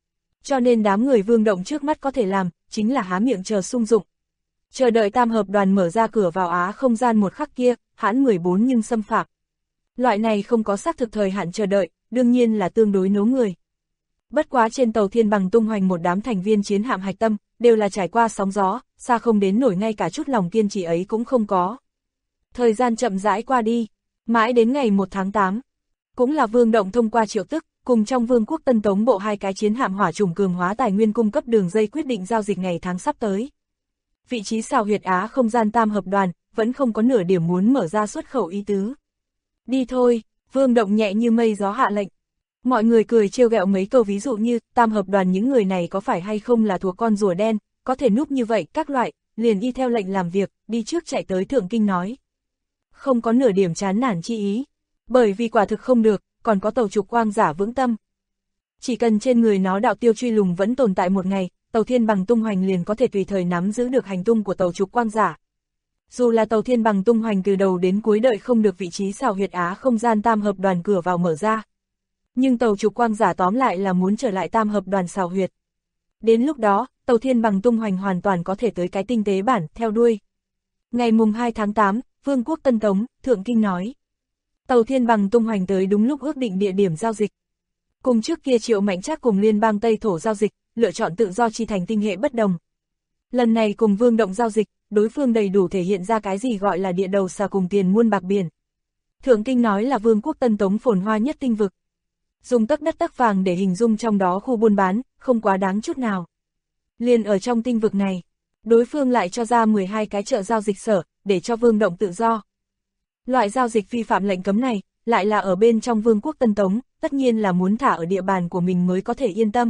Cho nên đám người Vương Động trước mắt có thể làm, chính là há miệng chờ sung dụng. Chờ đợi tam hợp đoàn mở ra cửa vào Á không gian một khắc kia, hãn 14 nhưng xâm phạm. Loại này không có xác thực thời hạn chờ đợi, đương nhiên là tương đối nấu người. Bất quá trên tàu Thiên Bằng tung hoành một đám thành viên chiến hạm hạch tâm, đều là trải qua sóng gió, xa không đến nổi ngay cả chút lòng kiên trì ấy cũng không có. Thời gian chậm rãi qua đi, mãi đến ngày 1 tháng 8. Cũng là Vương Động thông qua triệu tức, cùng trong Vương quốc Tân Tống bộ hai cái chiến hạm hỏa chủng cường hóa tài nguyên cung cấp đường dây quyết định giao dịch ngày tháng sắp tới. Vị trí xào huyệt Á không gian tam hợp đoàn, vẫn không có nửa điểm muốn mở ra xuất khẩu ý tứ. Đi thôi, Vương Động nhẹ như mây gió hạ lệnh. Mọi người cười trêu ghẹo mấy câu ví dụ như, tam hợp đoàn những người này có phải hay không là thuộc con rùa đen, có thể núp như vậy, các loại, liền y theo lệnh làm việc, đi trước chạy tới Thượng Kinh nói. Không có nửa điểm chán nản chi ý, bởi vì quả thực không được, còn có tàu trục quang giả vững tâm. Chỉ cần trên người nó đạo tiêu truy lùng vẫn tồn tại một ngày, tàu Thiên Bằng tung hoành liền có thể tùy thời nắm giữ được hành tung của tàu trục quang giả. Dù là tàu Thiên Bằng tung hoành từ đầu đến cuối đợi không được vị trí xào huyệt Á không gian tam hợp đoàn cửa vào mở ra. Nhưng tàu trục quang giả tóm lại là muốn trở lại tam hợp đoàn xào huyệt. Đến lúc đó, tàu Thiên Bằng tung hoành hoàn toàn có thể tới cái tinh tế bản, theo đuôi. Ngày mùng 2 tháng 8, Vương quốc Tân Tống, Thượng Kinh nói. Tàu Thiên Bằng tung hoành tới đúng lúc ước định địa điểm giao dịch. Cùng trước kia Triệu Mạnh Trác cùng liên bang Tây Thổ giao dịch, lựa chọn tự do chi thành tinh hệ bất đồng. Lần này cùng Vương Động giao dịch, đối phương đầy đủ thể hiện ra cái gì gọi là địa đầu xà cùng tiền muôn bạc biển. Thượng Kinh nói là Vương quốc Tân Tống phồn hoa nhất tinh vực. Dùng tấc đất tấc vàng để hình dung trong đó khu buôn bán, không quá đáng chút nào. Liền ở trong tinh vực này, đối phương lại cho ra 12 cái chợ giao dịch sở, để cho Vương Động tự do. Loại giao dịch vi phạm lệnh cấm này, lại là ở bên trong Vương quốc Tân Tống, tất nhiên là muốn thả ở địa bàn của mình mới có thể yên tâm.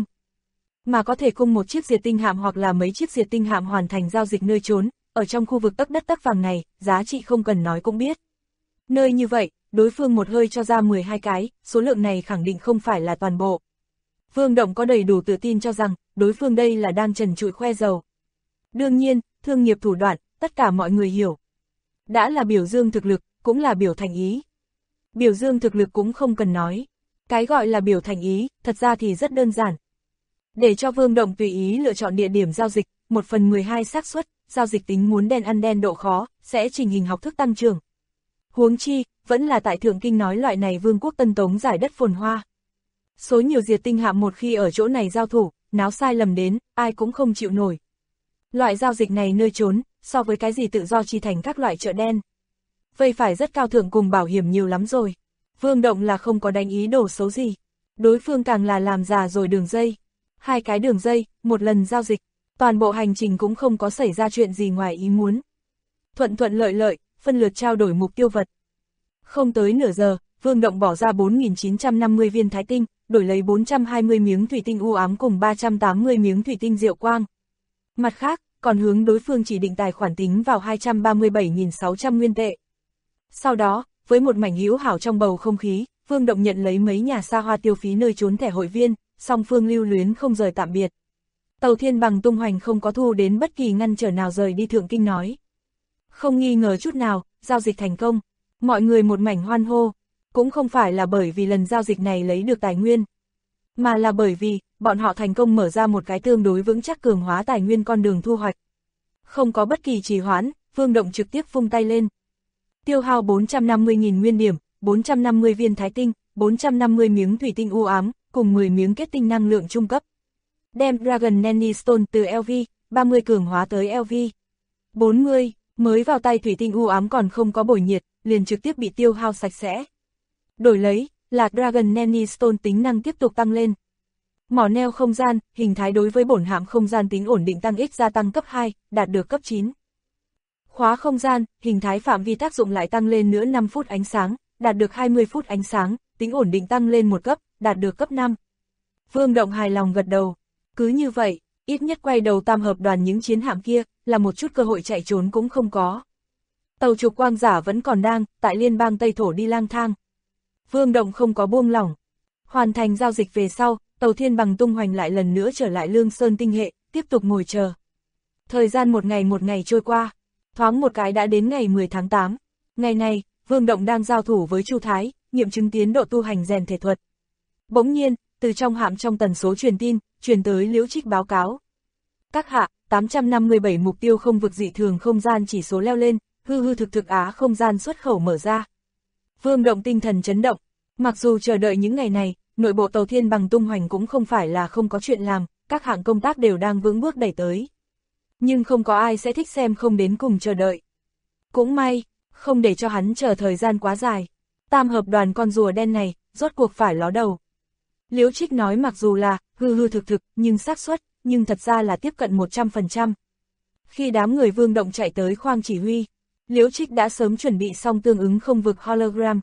Mà có thể cung một chiếc diệt tinh hạm hoặc là mấy chiếc diệt tinh hạm hoàn thành giao dịch nơi trốn, ở trong khu vực tấc đất tấc vàng này, giá trị không cần nói cũng biết. Nơi như vậy, đối phương một hơi cho ra 12 cái, số lượng này khẳng định không phải là toàn bộ. Vương Động có đầy đủ tự tin cho rằng, đối phương đây là đang trần trụi khoe giàu. Đương nhiên, thương nghiệp thủ đoạn, tất cả mọi người hiểu. Đã là biểu dương thực lực, cũng là biểu thành ý. Biểu dương thực lực cũng không cần nói. Cái gọi là biểu thành ý, thật ra thì rất đơn giản. Để cho Vương Động tùy ý lựa chọn địa điểm giao dịch, 1/12 xác suất, giao dịch tính muốn đen ăn đen độ khó, sẽ trình hình học thức tăng trưởng. Huống chi, vẫn là tại Thượng Kinh nói loại này Vương quốc Tân Tống giải đất phồn hoa. Số nhiều diệt tinh hạm một khi ở chỗ này giao thủ, náo sai lầm đến, ai cũng không chịu nổi. Loại giao dịch này nơi trốn, so với cái gì tự do chi thành các loại chợ đen. Vậy phải rất cao thượng cùng bảo hiểm nhiều lắm rồi. Vương Động là không có đánh ý đồ xấu gì. Đối phương càng là làm già rồi đường dây. 2 cái đường dây, một lần giao dịch. Toàn bộ hành trình cũng không có xảy ra chuyện gì ngoài ý muốn. Thuận thuận lợi lợi, phân lượt trao đổi mục tiêu vật. Không tới nửa giờ, Vương Động bỏ ra 4.950 viên thái tinh, đổi lấy 420 miếng thủy tinh u ám cùng 380 miếng thủy tinh diệu quang. Mặt khác, còn hướng đối phương chỉ định tài khoản tính vào 237.600 nguyên tệ. Sau đó, với một mảnh hữu hảo trong bầu không khí, Vương Động nhận lấy mấy nhà xa hoa tiêu phí nơi trốn thẻ hội viên, song phương lưu luyến không rời tạm biệt. Tàu Thiên Bằng tung hoành không có thu đến bất kỳ ngăn trở nào rời đi Thượng Kinh nói. Không nghi ngờ chút nào, giao dịch thành công. Mọi người một mảnh hoan hô, cũng không phải là bởi vì lần giao dịch này lấy được tài nguyên, mà là bởi vì, bọn họ thành công mở ra một cái tương đối vững chắc cường hóa tài nguyên con đường thu hoạch. Không có bất kỳ trì hoãn, Vương Động trực tiếp vung tay lên. Tiêu hao 450.000 nguyên điểm, 450 viên thái tinh, 450 miếng thủy tinh u ám, cùng 10 miếng kết tinh năng lượng trung cấp. Đem Dragon Nanny Stone từ LV, 30 cường hóa tới LV. 40, mới vào tay thủy tinh u ám còn không có bồi nhiệt, liền trực tiếp bị tiêu hao sạch sẽ. Đổi lấy, là Dragon Nanny Stone tính năng tiếp tục tăng lên. Mỏ neo không gian, hình thái đối với bổn hạm không gian tính ổn định tăng X gia tăng cấp 2, đạt được cấp 9. Khóa không gian, hình thái phạm vi tác dụng lại tăng lên nữa 5 phút ánh sáng, đạt được 20 phút ánh sáng, tính ổn định tăng lên 1 cấp, đạt được cấp 5. Vương Động hài lòng gật đầu. Cứ như vậy, ít nhất quay đầu tam hợp đoàn những chiến hạm kia, là một chút cơ hội chạy trốn cũng không có. Tàu trục quang giả vẫn còn đang, tại liên bang Tây Thổ đi lang thang. Vương Động không có buông lỏng. Hoàn thành giao dịch về sau, tàu Thiên Bằng tung hoành lại lần nữa trở lại Lương Sơn tinh hệ, tiếp tục ngồi chờ. Thời gian một ngày trôi qua, thoáng một cái đã đến ngày 10 tháng 8. Ngày này, Vương Động đang giao thủ với Chu Thái, nghiệm chứng tiến độ tu hành rèn thể thuật. Bỗng nhiên, từ trong hạm trong tần số truyền tin, truyền tới Liễu Trích báo cáo. Các hạ, 857 mục tiêu không vực dị thường không gian chỉ số leo lên, hư thực Á không gian xuất khẩu mở ra. Vương Động tinh thần chấn động, mặc dù chờ đợi những ngày này, nội bộ tàu Thiên Bằng tung hoành cũng không phải là không có chuyện làm, các hạng công tác đều đang vững bước đẩy tới. Nhưng không có ai sẽ thích xem không đến cùng chờ đợi. Cũng may, không để cho hắn chờ thời gian quá dài. Tam hợp đoàn con rùa đen này, rốt cuộc phải ló đầu. Liễu Trích nói mặc dù là hư thực, nhưng xác suất, nhưng thật ra là tiếp cận 100%. Khi đám người Vương Động chạy tới khoang chỉ huy, Liễu Trích đã sớm chuẩn bị xong tương ứng không vực hologram.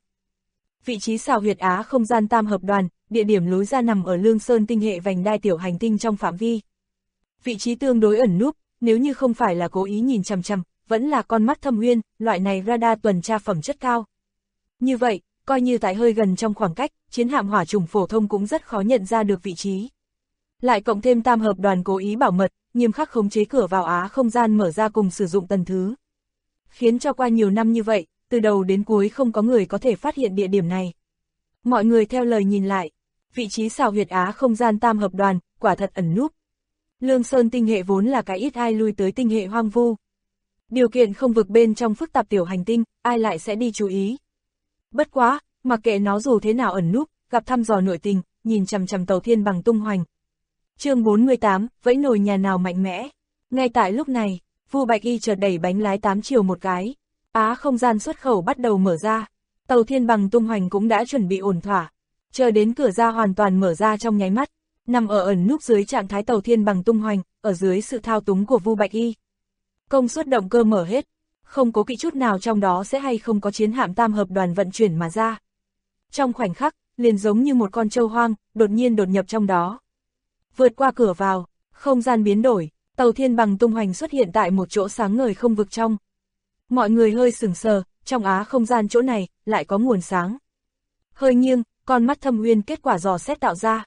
Vị trí xào huyệt Á không gian tam hợp đoàn, địa điểm lối ra nằm ở Lương Sơn tinh hệ vành đai tiểu hành tinh trong phạm vi. Vị trí tương đối ẩn núp, nếu như không phải là cố ý nhìn chằm chằm, vẫn là con mắt thâm uyên, loại này radar tuần tra phẩm chất cao. Như vậy, coi như tại hơi gần trong khoảng cách, chiến hạm hỏa trùng phổ thông cũng rất khó nhận ra được vị trí. Lại cộng thêm tam hợp đoàn cố ý bảo mật, nghiêm khắc khống chế cửa vào Á không gian mở ra cùng sử dụng tần thứ. Khiến cho qua nhiều năm như vậy, từ đầu đến cuối không có người có thể phát hiện địa điểm này. Mọi người theo lời nhìn lại, vị trí xào huyệt Á không gian tam hợp đoàn, quả thật ẩn núp. Lương Sơn tinh hệ vốn là cái ít ai lui tới tinh hệ hoang vu. Điều kiện không vực bên trong phức tạp tiểu hành tinh, ai lại sẽ đi chú ý. Bất quá, mặc kệ nó dù thế nào ẩn núp, gặp thăm dò nội tình, nhìn chằm chằm tàu Thiên Bằng tung hoành. Chương 48, vẫy nồi nhà nào mạnh mẽ. Ngay tại lúc này, Vu Bạch Y chợt đẩy bánh lái 8 chiều một cái. Á không gian xuất khẩu bắt đầu mở ra. Tàu Thiên Bằng tung hoành cũng đã chuẩn bị ổn thỏa. Chờ đến cửa ra hoàn toàn mở ra trong nháy mắt, nằm ở ẩn núp dưới trạng thái tàu Thiên Bằng tung hoành, ở dưới sự thao túng của Vu Bạch Y. Công suất động cơ mở hết, không cố kỵ chút nào trong đó sẽ hay không có chiến hạm tam hợp đoàn vận chuyển mà ra. Trong khoảnh khắc, liền giống như một con trâu hoang, đột nhiên đột nhập trong đó. Vượt qua cửa vào, không gian biến đổi, tàu Thiên Bằng tung hoành xuất hiện tại một chỗ sáng ngời không vực trong. Mọi người hơi sửng sờ, trong Á không gian chỗ này, lại có nguồn sáng. Hơi nghiêng, con mắt thâm uyên kết quả dò xét tạo ra.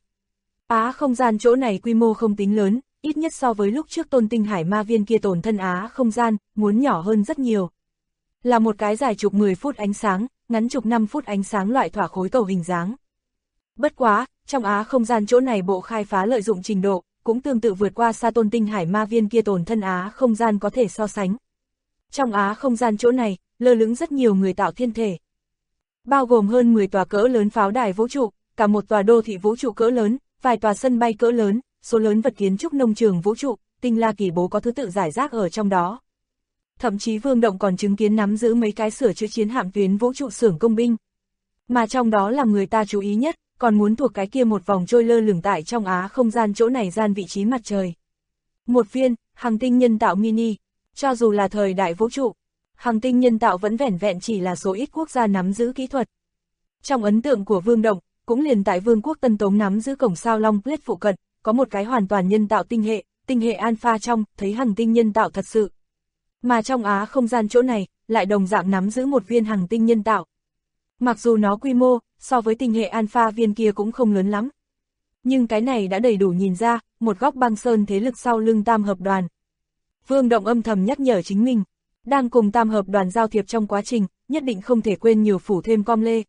Á không gian chỗ này quy mô không tính lớn, ít nhất so với lúc trước Tôn Tinh Hải Ma Viên kia tổn thân Á không gian, muốn nhỏ hơn rất nhiều. Là một cái dài chục 10 phút ánh sáng, ngắn chục 5 phút ánh sáng loại thỏa khối cầu hình dáng. Bất quá, trong Á không gian chỗ này bộ khai phá lợi dụng trình độ, cũng tương tự vượt qua xa Tôn Tinh Hải Ma Viên kia tổn thân Á không gian có thể so sánh. Trong Á không gian chỗ này, lơ lửng rất nhiều người tạo thiên thể. Bao gồm hơn 10 tòa cỡ lớn pháo đài vũ trụ, cả một tòa đô thị vũ trụ cỡ lớn, vài tòa sân bay cỡ lớn, số lớn vật kiến trúc nông trường vũ trụ, tinh la kỳ bố có thứ tự giải rác ở trong đó. Thậm chí Vương Động còn chứng kiến nắm giữ mấy cái sửa chữa chiến hạm tuyến vũ trụ xưởng công binh. Mà trong đó làm người ta chú ý nhất, còn muốn thuộc cái kia một vòng trôi lơ lửng tại trong Á không gian chỗ này gian vị trí mặt trời. Một viên, hành tinh nhân tạo mini, cho dù là thời đại vũ trụ, hành tinh nhân tạo vẫn vẻn vẹn chỉ là số ít quốc gia nắm giữ kỹ thuật. Trong ấn tượng của Vương Động, cũng liền tại Vương quốc Tân Tống nắm giữ cổng sao Long Plết phụ cận, có một cái hoàn toàn nhân tạo tinh hệ Alpha trong, thấy hành tinh nhân tạo thật sự. Mà trong Á không gian chỗ này, lại đồng dạng nắm giữ một viên hành tinh nhân tạo. Mặc dù nó quy mô, so với tinh hệ Alpha viên kia cũng không lớn lắm. Nhưng cái này đã đầy đủ nhìn ra, một góc băng sơn thế lực sau lưng tam hợp đoàn. Vương Động âm thầm nhắc nhở chính mình, đang cùng tam hợp đoàn giao thiệp trong quá trình, nhất định không thể quên nhiều phủ thêm com lê.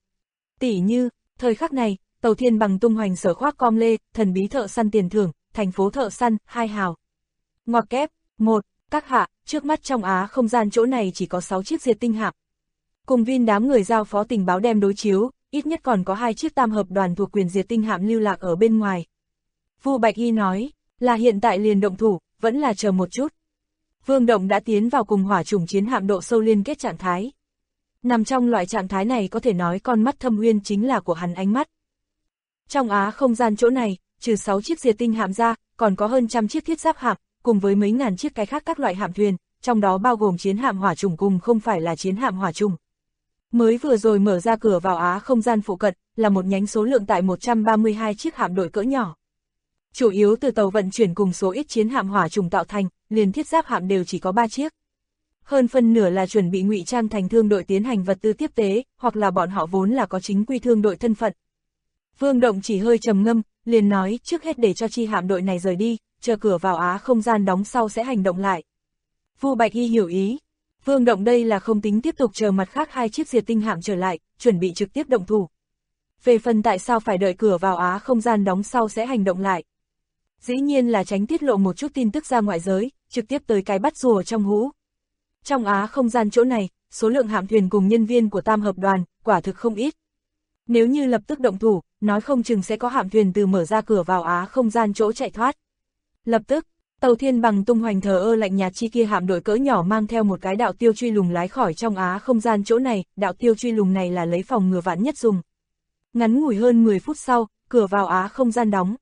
Tỉ như, thời khắc này, tàu Thiên Bằng tung hoành sở khoác com lê, thần bí thợ săn tiền thưởng, thành phố thợ săn, 2 hào. Ngoặc kép, 1, các hạ, trước mắt trong Á không gian chỗ này chỉ có 6 chiếc diệt tinh hạm. Cùng viên đám người giao phó tình báo đem đối chiếu, ít nhất còn có 2 chiếc tam hợp đoàn thuộc quyền diệt tinh hạm lưu lạc ở bên ngoài. Vu Bạch Y nói, là hiện tại liền động thủ, vẫn là chờ một chút. Vương Động đã tiến vào cùng hỏa trùng chiến hạm độ sâu liên kết trạng thái. Nằm trong loại trạng thái này có thể nói con mắt thâm uyên chính là của hắn ánh mắt. Trong Á không gian chỗ này, trừ 6 chiếc diệt tinh hạm ra, còn có hơn trăm chiếc thiết giáp hạm, cùng với mấy ngàn chiếc cái khác các loại hạm thuyền, trong đó bao gồm chiến hạm hỏa trùng cùng không phải là chiến hạm hỏa trùng. Mới vừa rồi mở ra cửa vào Á không gian phụ cận, là một nhánh số lượng tại 132 chiếc hạm đội cỡ nhỏ. Chủ yếu từ tàu vận chuyển cùng số ít chiến hạm hỏa trùng tạo thành, liền thiết giáp hạm đều chỉ có 3 chiếc. Hơn phân nửa là chuẩn bị ngụy trang thành thương đội tiến hành vật tư tiếp tế, hoặc là bọn họ vốn là có chính quy thương đội thân phận. Vương Động chỉ hơi trầm ngâm, liền nói trước hết để cho chi hạm đội này rời đi, chờ cửa vào Á không gian đóng sau sẽ hành động lại. Vu Bạch Y hiểu ý. Vương Động đây là không tính tiếp tục chờ mặt khác 2 chiếc diệt tinh hạm trở lại, chuẩn bị trực tiếp động thủ. Về phần tại sao phải đợi cửa vào Á không gian đóng sau sẽ hành động lại. Dĩ nhiên là tránh tiết lộ một chút tin tức ra ngoại giới, trực tiếp tới cái bắt rùa trong hũ. Trong Á không gian chỗ này, số lượng hạm thuyền cùng nhân viên của Tam Hợp Đoàn, quả thực không ít. Nếu như lập tức động thủ, nói không chừng sẽ có hạm thuyền từ mở ra cửa vào Á không gian chỗ chạy thoát. Lập tức, tàu Thiên Bằng tung hoành thờ ơ lạnh nhạt chi kia hạm đội cỡ nhỏ mang theo một cái đạo tiêu truy lùng lái khỏi trong Á không gian chỗ này, đạo tiêu truy lùng này là lấy phòng ngừa vạn nhất dùng. Ngắn ngủi hơn 10 phút sau, cửa vào Á không gian đóng.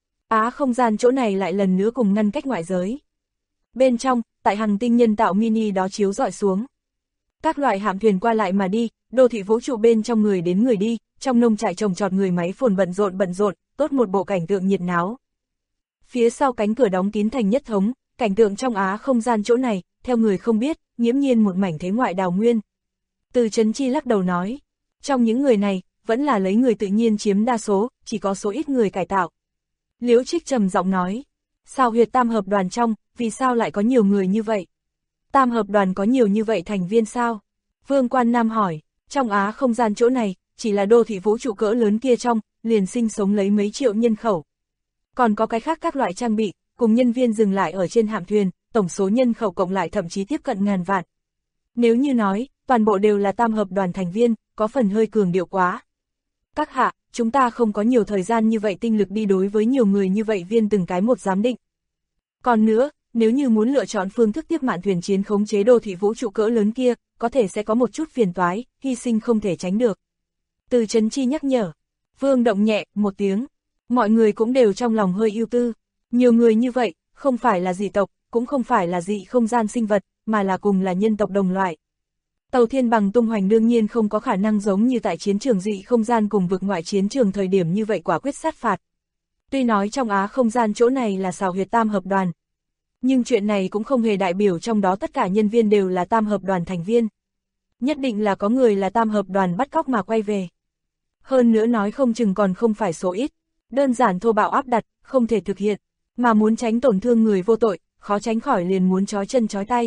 Á không gian chỗ này lại lần nữa cùng ngăn cách ngoại giới. Bên trong, tại hành tinh nhân tạo mini đó chiếu rọi xuống. Các loại hạm thuyền qua lại mà đi, đô thị vũ trụ bên trong người đến người đi, trong nông trại trồng trọt người máy phồn bận rộn, tốt một bộ cảnh tượng nhiệt náo. Phía sau cánh cửa đóng kín thành nhất thống, cảnh tượng trong Á không gian chỗ này, theo người không biết, nghiễm nhiên một mảnh thế ngoại đào nguyên. Từ Chấn Chi lắc đầu nói, trong những người này, vẫn là lấy người tự nhiên chiếm đa số, chỉ có số ít người cải tạo. Liễu Trích trầm giọng nói, sao huyệt Tam Hợp Đoàn trong, vì sao lại có nhiều người như vậy? Tam Hợp Đoàn có nhiều như vậy thành viên sao? Vương Quan Nam hỏi, trong Á không gian chỗ này, chỉ là đô thị vũ trụ cỡ lớn kia trong, liền sinh sống lấy mấy triệu nhân khẩu. Còn có cái khác các loại trang bị, cùng nhân viên dừng lại ở trên hạm thuyền, tổng số nhân khẩu cộng lại thậm chí tiếp cận ngàn vạn. Nếu như nói, toàn bộ đều là Tam Hợp Đoàn thành viên, có phần hơi cường điệu quá. Các hạ, chúng ta không có nhiều thời gian như vậy tinh lực đi đối với nhiều người như vậy viên từng cái một giám định. Còn nữa, nếu như muốn lựa chọn phương thức tiếp mạn thuyền chiến khống chế đô thị vũ trụ cỡ lớn kia, có thể sẽ có một chút phiền toái, hy sinh không thể tránh được. Từ Chấn Chi nhắc nhở, Vương động nhẹ, một tiếng, mọi người cũng đều trong lòng hơi ưu tư. Nhiều người như vậy, không phải là dị tộc, cũng không phải là dị không gian sinh vật, mà là cùng là nhân tộc đồng loại. Tàu Thiên Bằng tung hoành đương nhiên không có khả năng giống như tại chiến trường dị không gian cùng vực ngoại chiến trường thời điểm như vậy quả quyết sát phạt. Tuy nói trong Á không gian chỗ này là xào huyệt Tam Hợp Đoàn, nhưng chuyện này cũng không hề đại biểu trong đó tất cả nhân viên đều là Tam Hợp Đoàn thành viên. Nhất định là có người là Tam Hợp Đoàn bắt cóc mà quay về. Hơn nữa nói không chừng còn không phải số ít, đơn giản thô bạo áp đặt, không thể thực hiện, mà muốn tránh tổn thương người vô tội, khó tránh khỏi liền muốn trói chân trói tay.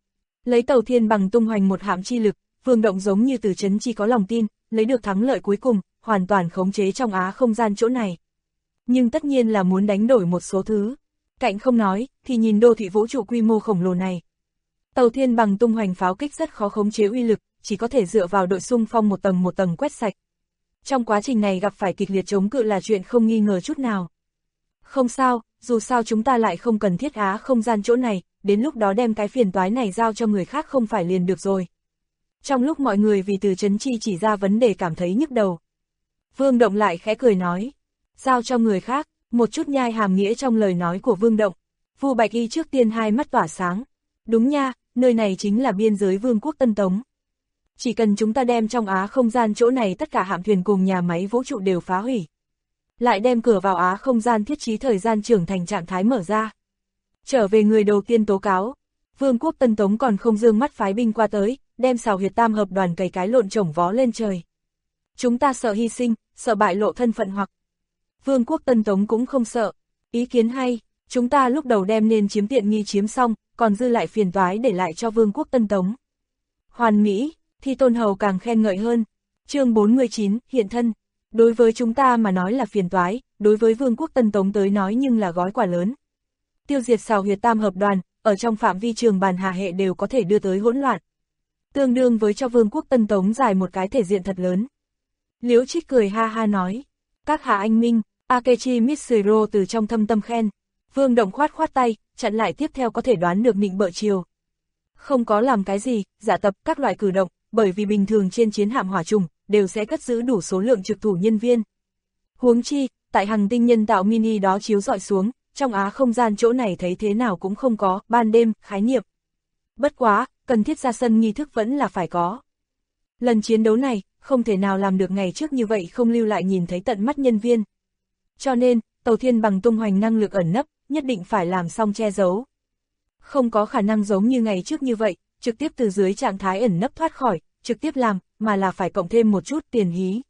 Lấy tàu Thiên Bằng tung hoành một hạm chi lực, Vương Động giống như Từ Chấn Chi có lòng tin, lấy được thắng lợi cuối cùng, hoàn toàn khống chế trong Á không gian chỗ này. Nhưng tất nhiên là muốn đánh đổi một số thứ. Cạnh không nói, thì nhìn đô thị vũ trụ quy mô khổng lồ này. Tàu Thiên Bằng tung hoành pháo kích rất khó khống chế uy lực, chỉ có thể dựa vào đội xung phong một tầng quét sạch. Trong quá trình này gặp phải kịch liệt chống cự là chuyện không nghi ngờ chút nào. Không sao, dù sao chúng ta lại không cần thiết Á không gian chỗ này, đến lúc đó đem cái phiền toái này giao cho người khác không phải liền được rồi. Trong lúc mọi người vì Từ Chấn Chi chỉ ra vấn đề cảm thấy nhức đầu, Vương Động lại khẽ cười nói, giao cho người khác, một chút nhai hàm nghĩa trong lời nói của Vương Động. Vu Bạch Y trước tiên hai mắt tỏa sáng, đúng nha, nơi này chính là biên giới Vương quốc Tân Tống. Chỉ cần chúng ta đem trong Á không gian chỗ này tất cả hạm thuyền cùng nhà máy vũ trụ đều phá hủy, lại đem cửa vào Á không gian thiết trí thời gian trưởng thành trạng thái mở ra. Trở về người đầu tiên tố cáo, Vương quốc Tân Tống còn không dương mắt phái binh qua tới, đem xào huyệt Tam Hợp Đoàn cày cái lộn trổng vó lên trời. Chúng ta sợ hy sinh, sợ bại lộ thân phận hoặc Vương quốc Tân Tống cũng không sợ. Ý kiến hay, chúng ta lúc đầu đem nên chiếm tiện nghi chiếm xong, còn dư lại phiền toái để lại cho Vương quốc Tân Tống. Hoàn mỹ, Thi Tôn Hầu càng khen ngợi hơn. Chương 49, hiện thân. Đối với chúng ta mà nói là phiền toái, đối với Vương quốc Tân Tống tới nói nhưng là gói quà lớn. Tiêu diệt xào huyệt Tam Hợp Đoàn, ở trong phạm vi trường bàn hà hệ đều có thể đưa tới hỗn loạn. Tương đương với cho Vương quốc Tân Tống giải một cái thể diện thật lớn. Liễu Trích cười ha ha nói, các hạ anh minh, Akechi Mitsuro từ trong thâm tâm khen. Vương Động khoát khoát tay, chặn lại tiếp theo có thể đoán được nịnh bợ chiều. Không có làm cái gì, giả tập các loại cử động, bởi vì bình thường trên chiến hạm hỏa trùng, đều sẽ cất giữ đủ số lượng trực thủ nhân viên. Huống chi, tại hành tinh nhân tạo mini đó chiếu rọi xuống, trong Á không gian chỗ này thấy thế nào cũng không có, ban đêm, khái niệm. Bất quá, cần thiết ra sân nghi thức vẫn là phải có. Lần chiến đấu này, không thể nào làm được ngày trước như vậy không lưu lại nhìn thấy tận mắt nhân viên. Cho nên, tàu Thiên Bằng tung hoành năng lực ẩn nấp, nhất định phải làm xong che giấu. Không có khả năng giống như ngày trước như vậy, trực tiếp từ dưới trạng thái ẩn nấp thoát khỏi, trực tiếp làm, mà là phải cộng thêm một chút tiền hí.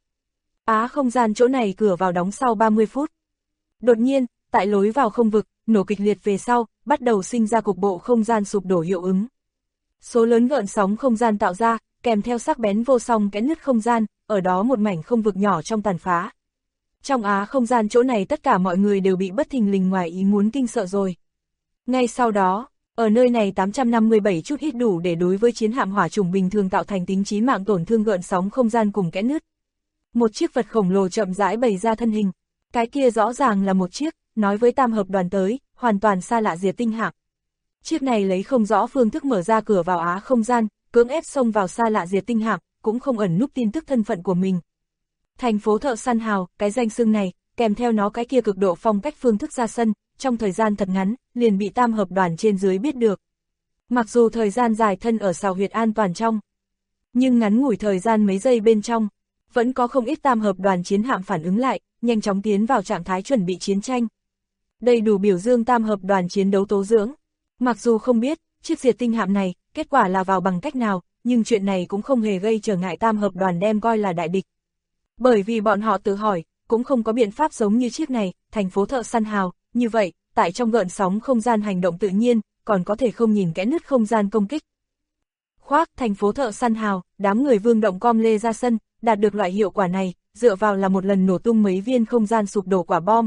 Á không gian chỗ này cửa vào đóng sau 30 phút. Đột nhiên, tại lối vào không vực, nổ kịch liệt về sau, bắt đầu sinh ra cục bộ không gian sụp đổ hiệu ứng. Số lớn gợn sóng không gian tạo ra, kèm theo sắc bén vô song kẽ nứt không gian, ở đó một mảnh không vực nhỏ trong tàn phá. Trong Á không gian chỗ này tất cả mọi người đều bị bất thình lình ngoài ý muốn kinh sợ rồi. Ngay sau đó, ở nơi này 857 chút hít đủ để đối với chiến hạm hỏa trùng bình thường tạo thành tính chí mạng tổn thương gợn sóng không gian cùng kẽ nứt. Một chiếc vật khổng lồ chậm rãi bày ra thân hình, cái kia rõ ràng là một chiếc, nói với tam hợp đoàn tới, hoàn toàn xa lạ diệt tinh hạm. Chiếc này lấy không rõ phương thức mở ra cửa vào Á không gian, cưỡng ép xông vào xa lạ diệt tinh hạm, cũng không ẩn núp tin tức thân phận của mình. Thành phố thợ săn hào, cái danh xưng này, kèm theo nó cái kia cực độ phong cách phương thức ra sân, trong thời gian thật ngắn, liền bị tam hợp đoàn trên dưới biết được. Mặc dù thời gian dài thân ở sào huyệt an toàn trong, nhưng ngắn ngủi thời gian mấy giây bên trong, vẫn có không ít tam hợp đoàn chiến hạm phản ứng lại, nhanh chóng tiến vào trạng thái chuẩn bị chiến tranh. Đây đủ biểu dương tam hợp đoàn chiến đấu tố dưỡng. Mặc dù không biết, chiếc diệt tinh hạm này, kết quả là vào bằng cách nào, nhưng chuyện này cũng không hề gây trở ngại tam hợp đoàn đem coi là đại địch. Bởi vì bọn họ tự hỏi, cũng không có biện pháp giống như chiếc này, thành phố thợ săn hào, như vậy, tại trong gợn sóng không gian hành động tự nhiên, còn có thể không nhìn kẽ nứt không gian công kích. Khoác, thành phố thợ săn hào, đám người Vương Động com lê ra sân, đạt được loại hiệu quả này, dựa vào là một lần nổ tung mấy viên không gian sụp đổ quả bom.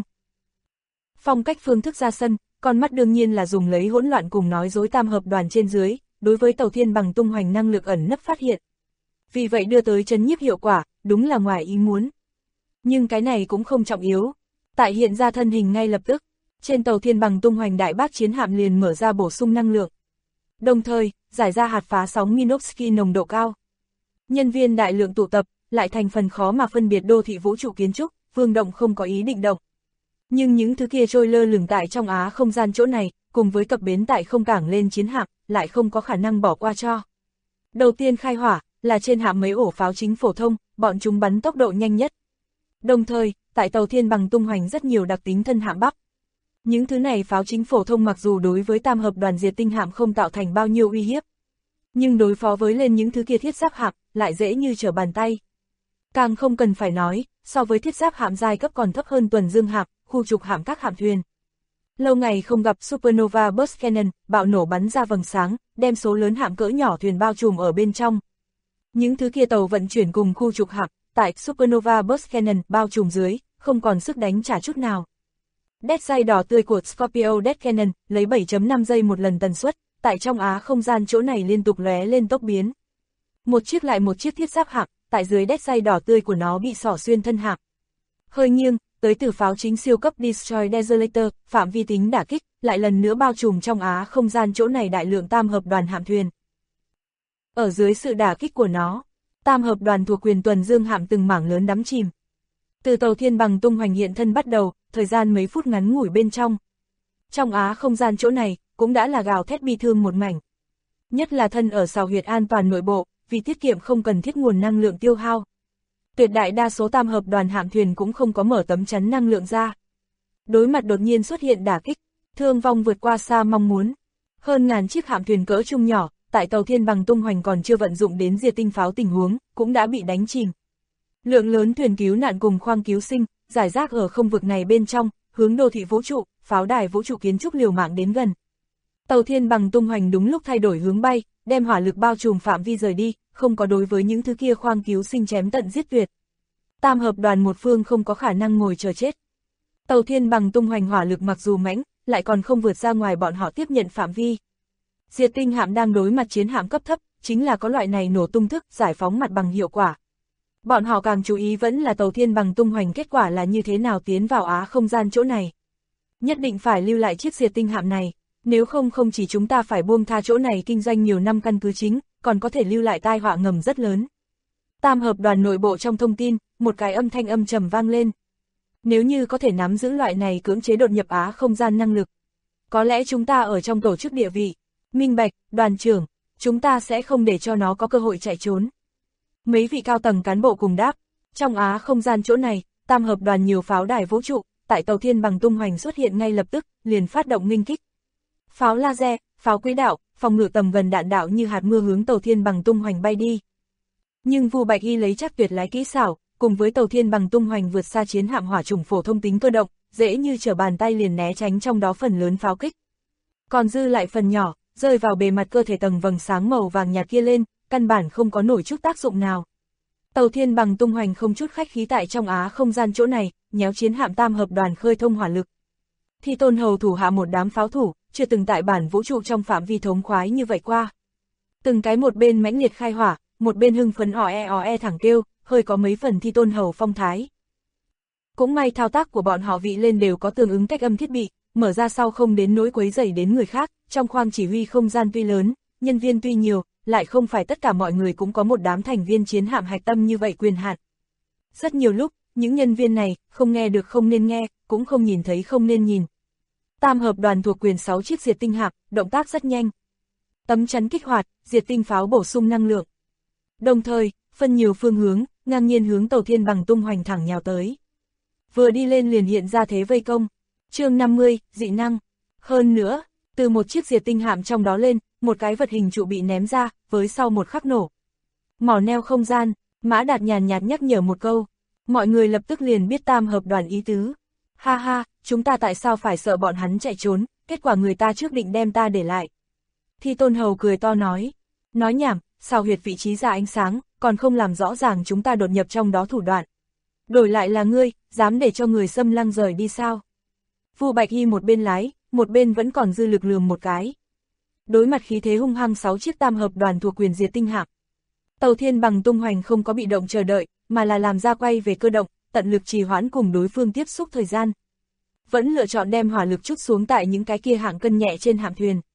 Phong cách phương thức ra sân, con mắt đương nhiên là dùng lấy hỗn loạn cùng nói dối tam hợp đoàn trên dưới, đối với tàu thiên bằng tung hoành năng lực ẩn nấp phát hiện. Vì vậy đưa tới chấn nhiếp hiệu quả, đúng là ngoài ý muốn. Nhưng cái này cũng không trọng yếu. Tại hiện ra thân hình ngay lập tức, trên tàu thiên bằng tung hoành đại bác chiến hạm liền mở ra bổ sung năng lượng. Đồng thời, giải ra hạt phá sóng Minovsky nồng độ cao. Nhân viên đại lượng tụ tập, lại thành phần khó mà phân biệt đô thị vũ trụ kiến trúc, Vương Động không có ý định động. Nhưng những thứ kia trôi lơ lửng tại trong Á không gian chỗ này, cùng với cập bến tại không cảng lên chiến hạm, lại không có khả năng bỏ qua cho. Đầu tiên khai hỏa, là trên hạm mấy ổ pháo chính phổ thông, bọn chúng bắn tốc độ nhanh nhất. Đồng thời, tại tàu thiên bằng tung hoành rất nhiều đặc tính thân hạm Bắc. Những thứ này pháo chính phổ thông mặc dù đối với tam hợp đoàn diệt tinh hạm không tạo thành bao nhiêu uy hiếp, nhưng đối phó với lên những thứ kia thiết giáp hạm, lại dễ như trở bàn tay. Càng không cần phải nói, so với thiết giáp hạm giai cấp còn thấp hơn tuần dương hạm, khu trục hạm các hạm thuyền. Lâu ngày không gặp Supernova Burst Cannon, bạo nổ bắn ra vầng sáng, đem số lớn hạm cỡ nhỏ thuyền bao trùm ở bên trong. Những thứ kia tàu vận chuyển cùng khu trục hạm, tại Supernova Burst Cannon bao trùm dưới, không còn sức đánh trả chút nào. Death đỏ tươi của Scorpio Death Cannon, lấy 7.5 giây một lần tần suất, tại trong Á không gian chỗ này liên tục lóe lên tốc biến. Một chiếc lại một chiếc thiết giáp hạm, tại dưới Death đỏ tươi của nó bị xỏ xuyên thân hạm. Hơi nghiêng, tới từ pháo chính siêu cấp Destroy Desolator, phạm vi tính đả kích, lại lần nữa bao trùm trong Á không gian chỗ này đại lượng tam hợp đoàn hạm thuyền. Ở dưới sự đả kích của nó, tam hợp đoàn thuộc quyền tuần dương hạm từng mảng lớn đắm chìm. Từ tàu thiên bằng tung hoành hiện thân bắt đầu, thời gian mấy phút ngắn ngủi bên trong. Trong Á không gian chỗ này, cũng đã là gào thét bi thương một mảnh. Nhất là thân ở sào huyệt an toàn nội bộ, vì tiết kiệm không cần thiết nguồn năng lượng tiêu hao. Tuyệt đại đa số tam hợp đoàn hạm thuyền cũng không có mở tấm chắn năng lượng ra. Đối mặt đột nhiên xuất hiện đả kích, thương vong vượt qua xa mong muốn. Hơn ngàn chiếc hạm thuyền cỡ trung nhỏ, tại tàu thiên bằng tung hoành còn chưa vận dụng đến diệt tinh pháo tình huống, cũng đã bị đánh chìm. Lượng lớn thuyền cứu nạn cùng khoang cứu sinh, giải rác ở không vực này bên trong, hướng đô thị vũ trụ, pháo đài vũ trụ kiến trúc liều mạng đến gần. Tàu thiên bằng tung hoành đúng lúc thay đổi hướng bay, đem hỏa lực bao trùm phạm vi rời đi, không có đối với những thứ kia khoang cứu sinh chém tận giết tuyệt. Tam hợp đoàn một phương không có khả năng ngồi chờ chết. Tàu thiên bằng tung hoành hỏa lực mặc dù mãnh, lại còn không vượt ra ngoài bọn họ tiếp nhận phạm vi. Diệt tinh hạm đang đối mặt chiến hạm cấp thấp, chính là có loại này nổ tung thức, giải phóng mặt bằng hiệu quả. Bọn họ càng chú ý vẫn là tàu thiên bằng tung hoành kết quả là như thế nào tiến vào Á không gian chỗ này. Nhất định phải lưu lại chiếc diệt tinh hạm này, nếu không không chỉ chúng ta phải buông tha chỗ này kinh doanh nhiều năm căn cứ chính, còn có thể lưu lại tai họa ngầm rất lớn. Tam hợp đoàn nội bộ trong thông tin, một cái âm thanh âm trầm vang lên. Nếu như có thể nắm giữ loại này cưỡng chế đột nhập Á không gian năng lực, có lẽ chúng ta ở trong tổ chức địa vị, minh bạch, đoàn trưởng, chúng ta sẽ không để cho nó có cơ hội chạy trốn. Mấy vị cao tầng cán bộ cùng đáp, trong Á không gian chỗ này, tam hợp đoàn nhiều pháo đài vũ trụ, tại tàu thiên bằng tung hoành xuất hiện ngay lập tức, liền phát động nghênh kích. Pháo laser, pháo quỹ đạo, phòng ngự tầm gần đạn đạo như hạt mưa hướng tàu thiên bằng tung hoành bay đi. Nhưng Vu Bạch Y lấy chắc tuyệt lái kỹ xảo, cùng với tàu thiên bằng tung hoành vượt xa chiến hạm hỏa trùng phổ thông tính cơ động, dễ như trở bàn tay liền né tránh trong đó phần lớn pháo kích. Còn dư lại phần nhỏ, rơi vào bề mặt cơ thể tầng vầng sáng màu vàng nhạt kia lên, căn bản không có nổi chút tác dụng nào. Tàu Thiên Bằng tung hoành không chút khách khí tại trong Á không gian chỗ này, nhéo chiến hạm tam hợp đoàn khơi thông hỏa lực. Thi Tôn Hầu thủ hạ một đám pháo thủ, chưa từng tại bản vũ trụ trong phạm vi thống khoái như vậy qua. Từng cái một bên mãnh liệt khai hỏa, một bên hưng phấn o e thẳng kêu, hơi có mấy phần Thi Tôn Hầu phong thái. Cũng may thao tác của bọn họ vị lên đều có tương ứng cách âm thiết bị, mở ra sau không đến nỗi quấy rầy đến người khác, trong khoang chỉ huy không gian tuy lớn, nhân viên tuy nhiều, lại không phải tất cả mọi người cũng có một đám thành viên chiến hạm hạch tâm như vậy quyền hạn. Rất nhiều lúc, những nhân viên này, không nghe được không nên nghe, cũng không nhìn thấy không nên nhìn. Tam hợp đoàn thuộc quyền 6 chiếc diệt tinh hạm, động tác rất nhanh. Tấm chắn kích hoạt, diệt tinh pháo bổ sung năng lượng. Đồng thời, phân nhiều phương hướng, ngang nhiên hướng Tàu Thiên Bằng tung hoành thẳng nhào tới. Vừa đi lên liền hiện ra thế vây công. Chương 50, dị năng. Hơn nữa, từ một chiếc diệt tinh hạm trong đó lên, một cái vật hình trụ bị ném ra, với sau một khắc nổ. Mỏ neo không gian, Mã Đạt nhàn nhạt nhắc nhở một câu. Mọi người lập tức liền biết tam hợp đoàn ý tứ. Ha ha, chúng ta tại sao phải sợ bọn hắn chạy trốn, kết quả người ta trước định đem ta để lại. Thi Tôn Hầu cười to nói. Nói nhảm, sao huyệt vị trí ra ánh sáng, còn không làm rõ ràng chúng ta đột nhập trong đó thủ đoạn. Đổi lại là ngươi, dám để cho người xâm lăng rời đi sao? Vu Bạch Hy một bên lái, một bên vẫn còn dư lực lườm một cái. Đối mặt khí thế hung hăng 6 chiếc tam hợp đoàn thuộc quyền diệt tinh hạm. Tàu Thiên Bằng tung hoành không có bị động chờ đợi, mà là làm ra quay về cơ động, tận lực trì hoãn cùng đối phương tiếp xúc thời gian. Vẫn lựa chọn đem hỏa lực trút xuống tại những cái kia hạng cân nhẹ trên hạm thuyền.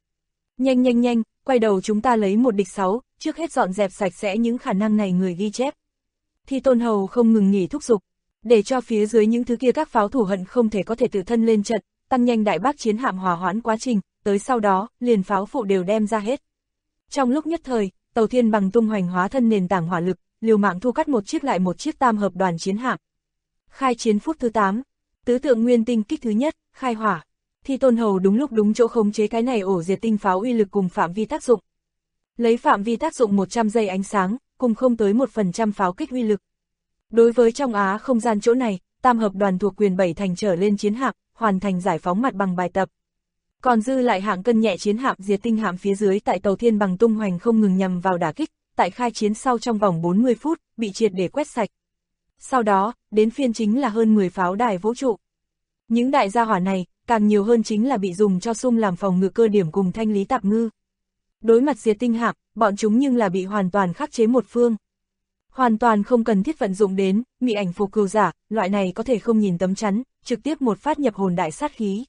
Nhanh, quay đầu chúng ta lấy một địch 6, trước hết dọn dẹp sạch sẽ những khả năng này người ghi chép. Thi Tôn Hầu không ngừng nghỉ thúc giục, để cho phía dưới những thứ kia các pháo thủ hận không thể có thể tự thân lên trận, tăng nhanh đại bác chiến hạm hòa hoãn quá trình, tới sau đó, liền pháo phụ đều đem ra hết. Trong lúc nhất thời, Tàu Thiên Bằng tung hoành hóa thân nền tảng hỏa lực, liều mạng thu cắt một chiếc lại một chiếc tam hợp đoàn chiến hạm. Khai chiến phút thứ 8, tứ tượng nguyên tinh kích thứ nhất, khai hỏa. Thi Tôn Hầu đúng lúc đúng chỗ khống chế cái này ổ diệt tinh pháo uy lực cùng phạm vi tác dụng. Lấy phạm vi tác dụng 100 giây ánh sáng, cùng không tới 1% pháo kích uy lực. Đối với trong Á không gian chỗ này, tam hợp đoàn thuộc quyền 7 thành trở lên chiến hạm, hoàn thành giải phóng mặt bằng bài tập. Còn dư lại hạng cân nhẹ chiến hạm diệt tinh hạm phía dưới tại Tàu Thiên Bằng tung hoành không ngừng nhằm vào đả kích, tại khai chiến sau trong vòng 40 phút, bị triệt để quét sạch. Sau đó, đến phiên chính là hơn 10 pháo đài vũ trụ. Những đại gia hỏa này, càng nhiều hơn chính là bị dùng cho sung làm phòng ngự cơ điểm cùng thanh lý tạp ngư. Đối mặt diệt tinh hạm, bọn chúng nhưng là bị hoàn toàn khắc chế một phương. Hoàn toàn không cần thiết vận dụng đến, mị ảnh phù cừu giả, loại này có thể không nhìn tấm chắn, trực tiếp một phát nhập hồn đại sát khí.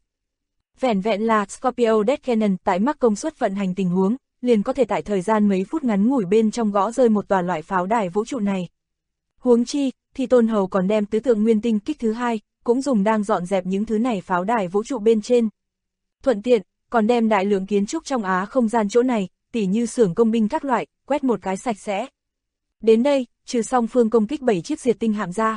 Vẹn vẹn là Scorpio Death Cannon tại mắc công suất vận hành tình huống, liền có thể tại thời gian mấy phút ngắn ngủi bên trong gõ rơi một tòa loại pháo đài vũ trụ này. Huống chi, Thi Tôn Hầu còn đem tứ tượng nguyên tinh kích thứ 2, cũng dùng đang dọn dẹp những thứ này pháo đài vũ trụ bên trên. Thuận tiện, còn đem đại lượng kiến trúc trong Á không gian chỗ này, tỉ như xưởng công binh các loại, quét một cái sạch sẽ. Đến đây, trừ song phương công kích 7 chiếc diệt tinh hạm ra.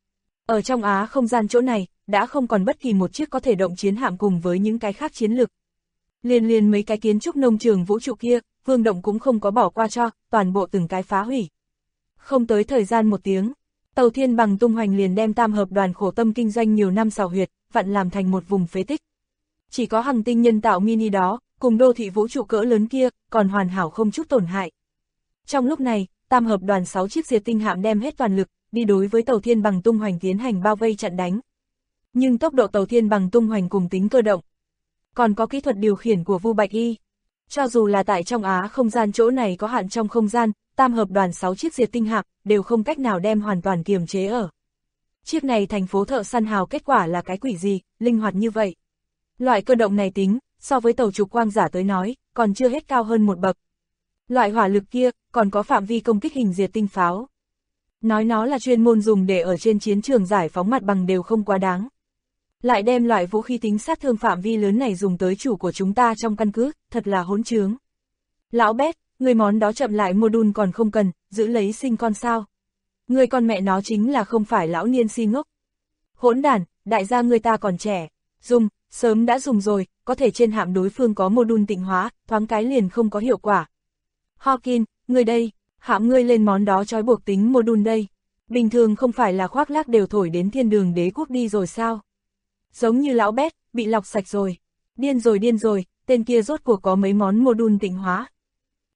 Ở trong Á không gian chỗ này, đã không còn bất kỳ một chiếc có thể động chiến hạm cùng với những cái khác chiến lực. Liền mấy cái kiến trúc nông trường vũ trụ kia, Vương Động cũng không có bỏ qua cho, toàn bộ từng cái phá hủy. Không tới thời gian 1 tiếng, Tàu Thiên Bằng tung hoành liền đem tam hợp đoàn khổ tâm kinh doanh nhiều năm xào huyệt, vặn làm thành một vùng phế tích. Chỉ có hành tinh nhân tạo mini đó, cùng đô thị vũ trụ cỡ lớn kia, còn hoàn hảo không chút tổn hại. Trong lúc này, tam hợp đoàn 6 chiếc diệt tinh hạm đem hết toàn lực, đi đối với Tàu Thiên Bằng tung hoành tiến hành bao vây chặn đánh. Nhưng tốc độ Tàu Thiên Bằng tung hoành cùng tính cơ động, còn có kỹ thuật điều khiển của Vu Bạch Hy. Cho dù là tại trong Á không gian chỗ này có hạn trong không gian, tam hợp đoàn 6 chiếc diệt tinh hạm đều không cách nào đem hoàn toàn kiềm chế ở. Chiếc này thành phố thợ săn hào kết quả là cái quỷ gì, linh hoạt như vậy. Loại cơ động này tính, so với tàu trục quang giả tới nói, còn chưa hết cao hơn một bậc. Loại hỏa lực kia, còn có phạm vi công kích hình diệt tinh pháo. Nói nó là chuyên môn dùng để ở trên chiến trường giải phóng mặt bằng đều không quá đáng. Lại đem loại vũ khí tính sát thương phạm vi lớn này dùng tới chủ của chúng ta trong căn cứ, thật là hỗn trướng. Lão Bét, người món đó chậm lại module còn không cần, giữ lấy sinh con sao. Người con mẹ nó chính là không phải lão niên si ngốc. Hỗn đản, đại gia người ta còn trẻ, dùng, sớm đã dùng rồi, có thể trên hạm đối phương có module tịnh hóa, thoáng cái liền không có hiệu quả. Hawkin, người đây, hãm ngươi lên món đó trói buộc tính module đây. Bình thường không phải là khoác lác đều thổi đến thiên đường đế quốc đi rồi sao? Giống như lão Bét, bị lọc sạch rồi. Điên rồi, tên kia rốt cuộc có mấy món module tịnh hóa.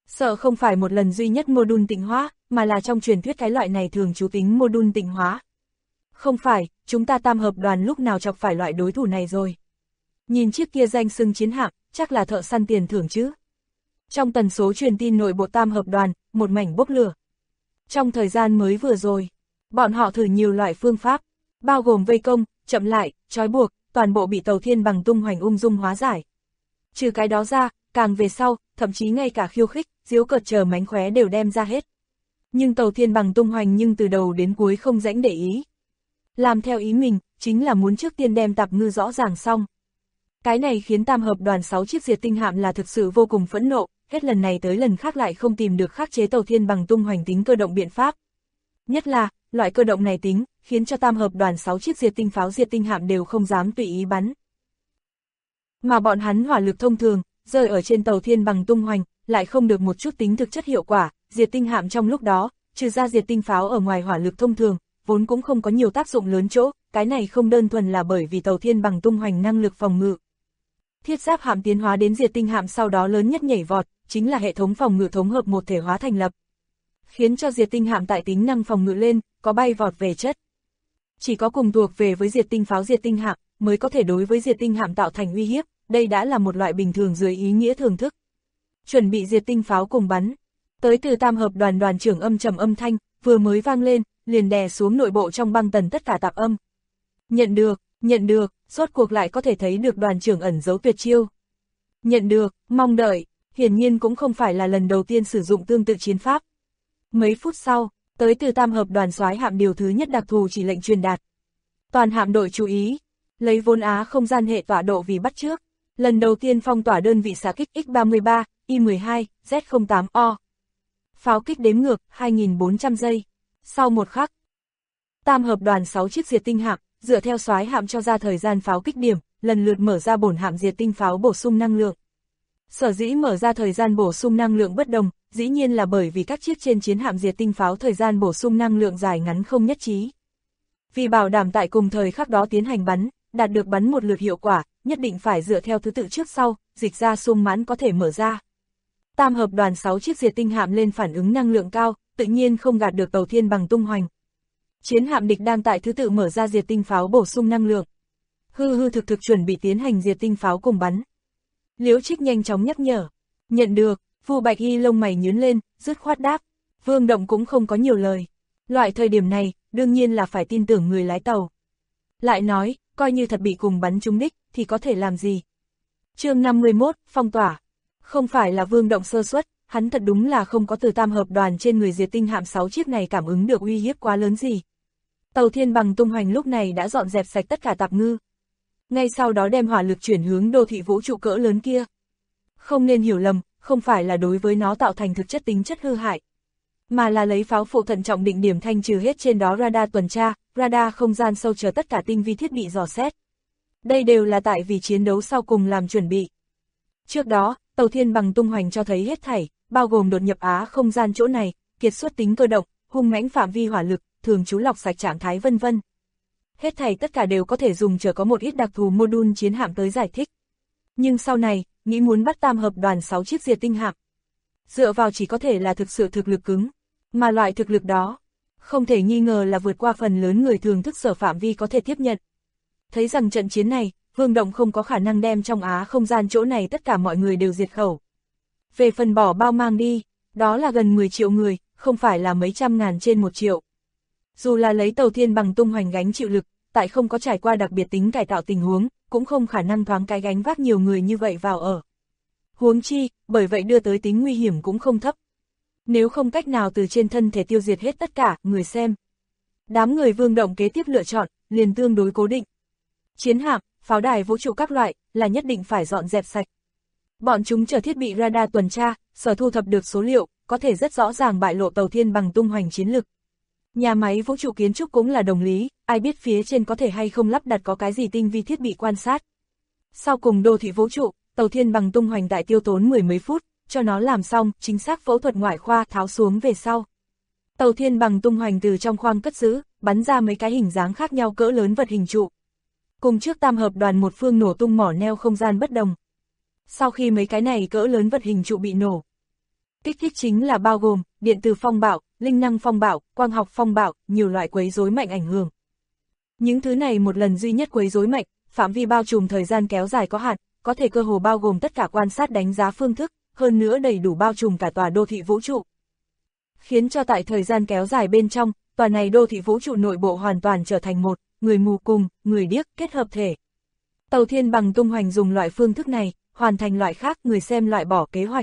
Sợ không phải một lần duy nhất mô đun tịnh hóa, mà là trong truyền thuyết cái loại này thường chú tính mô đun tịnh hóa. Không phải, chúng ta tam hợp đoàn lúc nào chọc phải loại đối thủ này rồi. Nhìn chiếc kia danh xưng chiến hạm, chắc là thợ săn tiền thưởng chứ. Trong tần số truyền tin nội bộ tam hợp đoàn, một mảnh bốc lửa. Trong thời gian mới vừa rồi, bọn họ thử nhiều loại phương pháp, bao gồm vây công, chậm lại, trói buộc, toàn bộ bị Tàu Thiên Bằng tung hoành ung dung hóa giải. Trừ cái đó ra, càng về sau, thậm chí ngay cả khiêu khích, giễu cợt chờ mánh khóe đều đem ra hết. Nhưng Tàu Thiên Bằng tung hoành nhưng từ đầu đến cuối không rãnh để ý. Làm theo ý mình, chính là muốn trước tiên đem tạp ngư rõ ràng xong. Cái này khiến tam hợp đoàn 6 chiếc diệt tinh hạm là thực sự vô cùng phẫn nộ, hết lần này tới lần khác lại không tìm được khắc chế Tàu Thiên Bằng tung hoành tính cơ động biện pháp. Nhất là, loại cơ động này tính, khiến cho tam hợp đoàn 6 chiếc diệt tinh pháo diệt tinh hạm đều không dám tùy ý bắn. Mà bọn hắn hỏa lực thông thường, rơi ở trên Tàu Thiên Bằng tung hoành, lại không được một chút tính thực chất hiệu quả, diệt tinh hạm trong lúc đó, trừ ra diệt tinh pháo ở ngoài hỏa lực thông thường, vốn cũng không có nhiều tác dụng lớn chỗ, cái này không đơn thuần là bởi vì Tàu Thiên Bằng tung hoành năng lực phòng ngự. Thiết giáp hạm tiến hóa đến diệt tinh hạm sau đó lớn nhất nhảy vọt, chính là hệ thống phòng ngự thống hợp một thể hóa thành lập. Khiến cho diệt tinh hạm tại tính năng phòng ngự lên, có bay vọt về chất. Chỉ có cùng thuộc về với diệt tinh pháo diệt tinh hạm, mới có thể đối với diệt tinh hạm tạo thành uy hiếp, đây đã là một loại bình thường dưới ý nghĩa thường thức. Chuẩn bị diệt tinh pháo cùng bắn. Tới từ tam hợp đoàn đoàn trưởng âm trầm âm thanh, vừa mới vang lên, liền đè xuống nội bộ trong băng tần tất cả tạp âm. Nhận được, rốt cuộc lại có thể thấy được đoàn trưởng ẩn giấu tuyệt chiêu. Nhận được, mong đợi, hiển nhiên cũng không phải là lần đầu tiên sử dụng tương tự chiến pháp. Mấy phút sau, tới từ tam hợp đoàn soái hạm điều thứ nhất đặc thù chỉ lệnh truyền đạt. Toàn hạm đội chú ý, lấy vốn Á không gian hệ tọa độ vì bắt trước. Lần đầu tiên phong tỏa đơn vị xạ kích X-33, Y-12, Z-08O. Pháo kích đếm ngược, 2.400 giây. Sau một khắc, tam hợp đoàn 6 chiếc diệt tinh hạm, dựa theo soái hạm cho ra thời gian pháo kích điểm, lần lượt mở ra bổn hạm diệt tinh pháo bổ sung năng lượng. Sở dĩ mở ra thời gian bổ sung năng lượng bất đồng, dĩ nhiên là bởi vì các chiếc trên chiến hạm diệt tinh pháo thời gian bổ sung năng lượng dài ngắn không nhất trí. Vì bảo đảm tại cùng thời khắc đó tiến hành bắn, đạt được bắn một lượt hiệu quả, nhất định phải dựa theo thứ tự trước sau, dịch ra sung mãn có thể mở ra. Tam hợp đoàn 6 chiếc diệt tinh hạm lên phản ứng năng lượng cao, tự nhiên không gạt được Tàu Thiên Bằng tung hoành. Chiến hạm địch đang tại thứ tự mở ra diệt tinh pháo bổ sung năng lượng. Hư thực chuẩn bị tiến hành diệt tinh pháo cùng bắn. Liễu Trích nhanh chóng nhắc nhở. Nhận được, Vu Bạch Y lông mày nhướng lên, dứt khoát đáp. Vương Động cũng không có nhiều lời. Loại thời điểm này, đương nhiên là phải tin tưởng người lái tàu. Lại nói, coi như thật bị cùng bắn trúng đích, thì có thể làm gì? Chương 51, phong tỏa. Không phải là Vương Động sơ suất, hắn thật đúng là không có từ tam hợp đoàn trên người diệt tinh hạm 6 chiếc này cảm ứng được uy hiếp quá lớn gì. Tàu Thiên Bằng tung hoành lúc này đã dọn dẹp sạch tất cả tạp ngư. Ngay sau đó đem hỏa lực chuyển hướng đô thị vũ trụ cỡ lớn kia. Không nên hiểu lầm, không phải là đối với nó tạo thành thực chất tính chất hư hại, mà là lấy pháo phụ thận trọng định điểm thanh trừ hết trên đó radar tuần tra, radar không gian sâu chờ tất cả tinh vi thiết bị dò xét. Đây đều là tại vì chiến đấu sau cùng làm chuẩn bị. Trước đó, Tàu Thiên Bằng tung hoành cho thấy hết thảy, bao gồm đột nhập Á không gian chỗ này, kiệt xuất tính cơ động, hung mãnh phạm vi hỏa lực, thường trú lọc sạch trạng thái vân vân. Hết thảy tất cả đều có thể dùng chờ có một ít đặc thù mô đun chiến hạm tới giải thích. Nhưng sau này, nghĩ muốn bắt tam hợp đoàn 6 chiếc diệt tinh hạm, dựa vào chỉ có thể là thực sự thực lực cứng, mà loại thực lực đó, không thể nghi ngờ là vượt qua phần lớn người thường thức sở phạm vi có thể tiếp nhận. Thấy rằng trận chiến này, Vương Động không có khả năng đem trong Á không gian chỗ này tất cả mọi người đều diệt khẩu. Về phần bỏ bao mang đi, đó là gần 10 triệu người, không phải là mấy trăm ngàn trên 1 triệu. Dù là lấy Tàu Thiên Bằng tung hoành gánh chịu lực, tại không có trải qua đặc biệt tính cải tạo tình huống, cũng không khả năng thoáng cái gánh vác nhiều người như vậy vào ở. Huống chi, bởi vậy đưa tới tính nguy hiểm cũng không thấp. Nếu không cách nào từ trên thân thể tiêu diệt hết tất cả người xem, đám người Vương Động kế tiếp lựa chọn, liền tương đối cố định. Chiến hạm, pháo đài vũ trụ các loại, là nhất định phải dọn dẹp sạch. Bọn chúng chờ thiết bị radar tuần tra, sở thu thập được số liệu, có thể rất rõ ràng bại lộ Tàu Thiên Bằng tung hoành chiến lực. Nhà máy vũ trụ kiến trúc cũng là đồng lý, ai biết phía trên có thể hay không lắp đặt có cái gì tinh vi thiết bị quan sát. Sau cùng đô thị vũ trụ, Tàu Thiên Bằng tung hoành tại tiêu tốn 10 mấy phút, cho nó làm xong, chính xác phẫu thuật ngoại khoa tháo xuống về sau. Tàu Thiên Bằng tung hoành từ trong khoang cất giữ, bắn ra mấy cái hình dáng khác nhau cỡ lớn vật hình trụ. Cùng trước tam hợp đoàn một phương nổ tung mỏ neo không gian bất đồng. Sau khi mấy cái này cỡ lớn vật hình trụ bị nổ, Kích thích chính là bao gồm điện từ phong bạo, linh năng phong bạo, quang học phong bạo, nhiều loại quấy rối mạnh ảnh hưởng. Những thứ này một lần duy nhất quấy rối mạnh, phạm vi bao trùm thời gian kéo dài có hạn, có thể cơ hồ bao gồm tất cả quan sát đánh giá phương thức, hơn nữa đầy đủ bao trùm cả tòa đô thị vũ trụ. Khiến cho tại thời gian kéo dài bên trong, tòa này đô thị vũ trụ nội bộ hoàn toàn trở thành một, người mù cùng, người điếc kết hợp thể. Tàu Thiên Bằng tung hoành dùng loại phương thức này, hoàn thành loại khác người xem loại bỏ kế hoạch.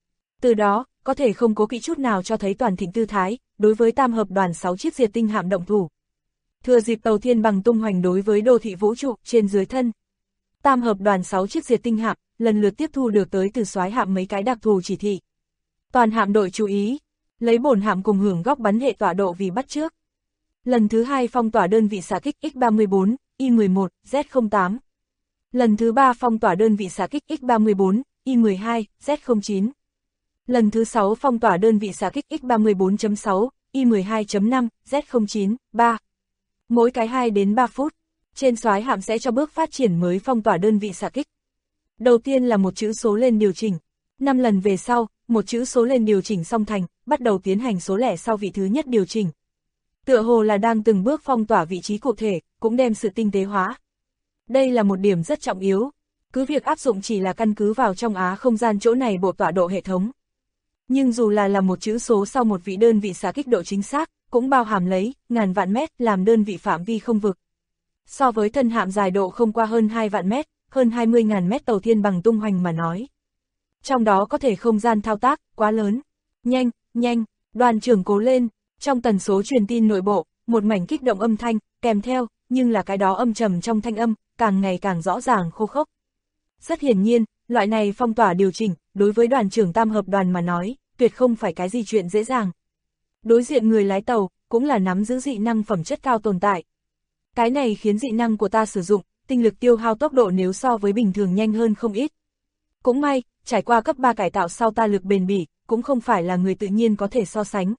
Từ đó, có thể không cố kỵ chút nào cho thấy toàn thịnh tư thái, đối với tam hợp đoàn 6 chiếc diệt tinh hạm động thủ. Thừa dịp Tàu Thiên Bằng tung hoành đối với đô thị vũ trụ trên dưới thân. Tam hợp đoàn 6 chiếc diệt tinh hạm, lần lượt tiếp thu được tới từ soái hạm mấy cái đặc thù chỉ thị. Toàn hạm đội chú ý, lấy bổn hạm cùng hưởng góc bắn hệ tọa độ vì bắt trước. Lần thứ 2 phong tỏa đơn vị xạ kích X-34, Y-11, Z-08. Lần thứ 3 phong tỏa đơn vị xạ kích X-34, Y-12, Z-09. Lần thứ 6 phong tỏa đơn vị xạ kích X-34.6, Y-12.5, Z-09, 3. Mỗi cái 2 đến 3 phút, trên soái hạm sẽ cho bước phát triển mới phong tỏa đơn vị xạ kích. Đầu tiên là một chữ số lên điều chỉnh. 5 lần về sau, một chữ số lên điều chỉnh xong thành, bắt đầu tiến hành số lẻ sau vị thứ nhất điều chỉnh. Tựa hồ là đang từng bước phong tỏa vị trí cụ thể, cũng đem sự tinh tế hóa. Đây là một điểm rất trọng yếu. Cứ việc áp dụng chỉ là căn cứ vào trong á không gian chỗ này bộ tọa độ hệ thống. Nhưng dù là một chữ số sau một vị đơn vị xạ kích độ chính xác, cũng bao hàm lấy ngàn vạn mét làm đơn vị phạm vi không vực. So với thân hạm dài độ không qua hơn 2 vạn mét, hơn 20.000 mét Tàu Thiên Bằng tung hoành mà nói. Trong đó có thể không gian thao tác, quá lớn. Nhanh, nhanh, đoàn trưởng cố lên, trong tần số truyền tin nội bộ, một mảnh kích động âm thanh, kèm theo, nhưng là cái đó âm trầm trong thanh âm, càng ngày càng rõ ràng khô khốc. Rất hiển nhiên, loại này phong tỏa điều chỉnh, đối với đoàn trưởng tam hợp đoàn mà nói, tuyệt không phải cái gì chuyện dễ dàng. Đối diện người lái tàu, cũng là nắm giữ dị năng phẩm chất cao tồn tại. Cái này khiến dị năng của ta sử dụng, tinh lực tiêu hao tốc độ nếu so với bình thường nhanh hơn không ít. Cũng may, trải qua cấp 3 cải tạo sau ta lực bền bỉ, cũng không phải là người tự nhiên có thể so sánh.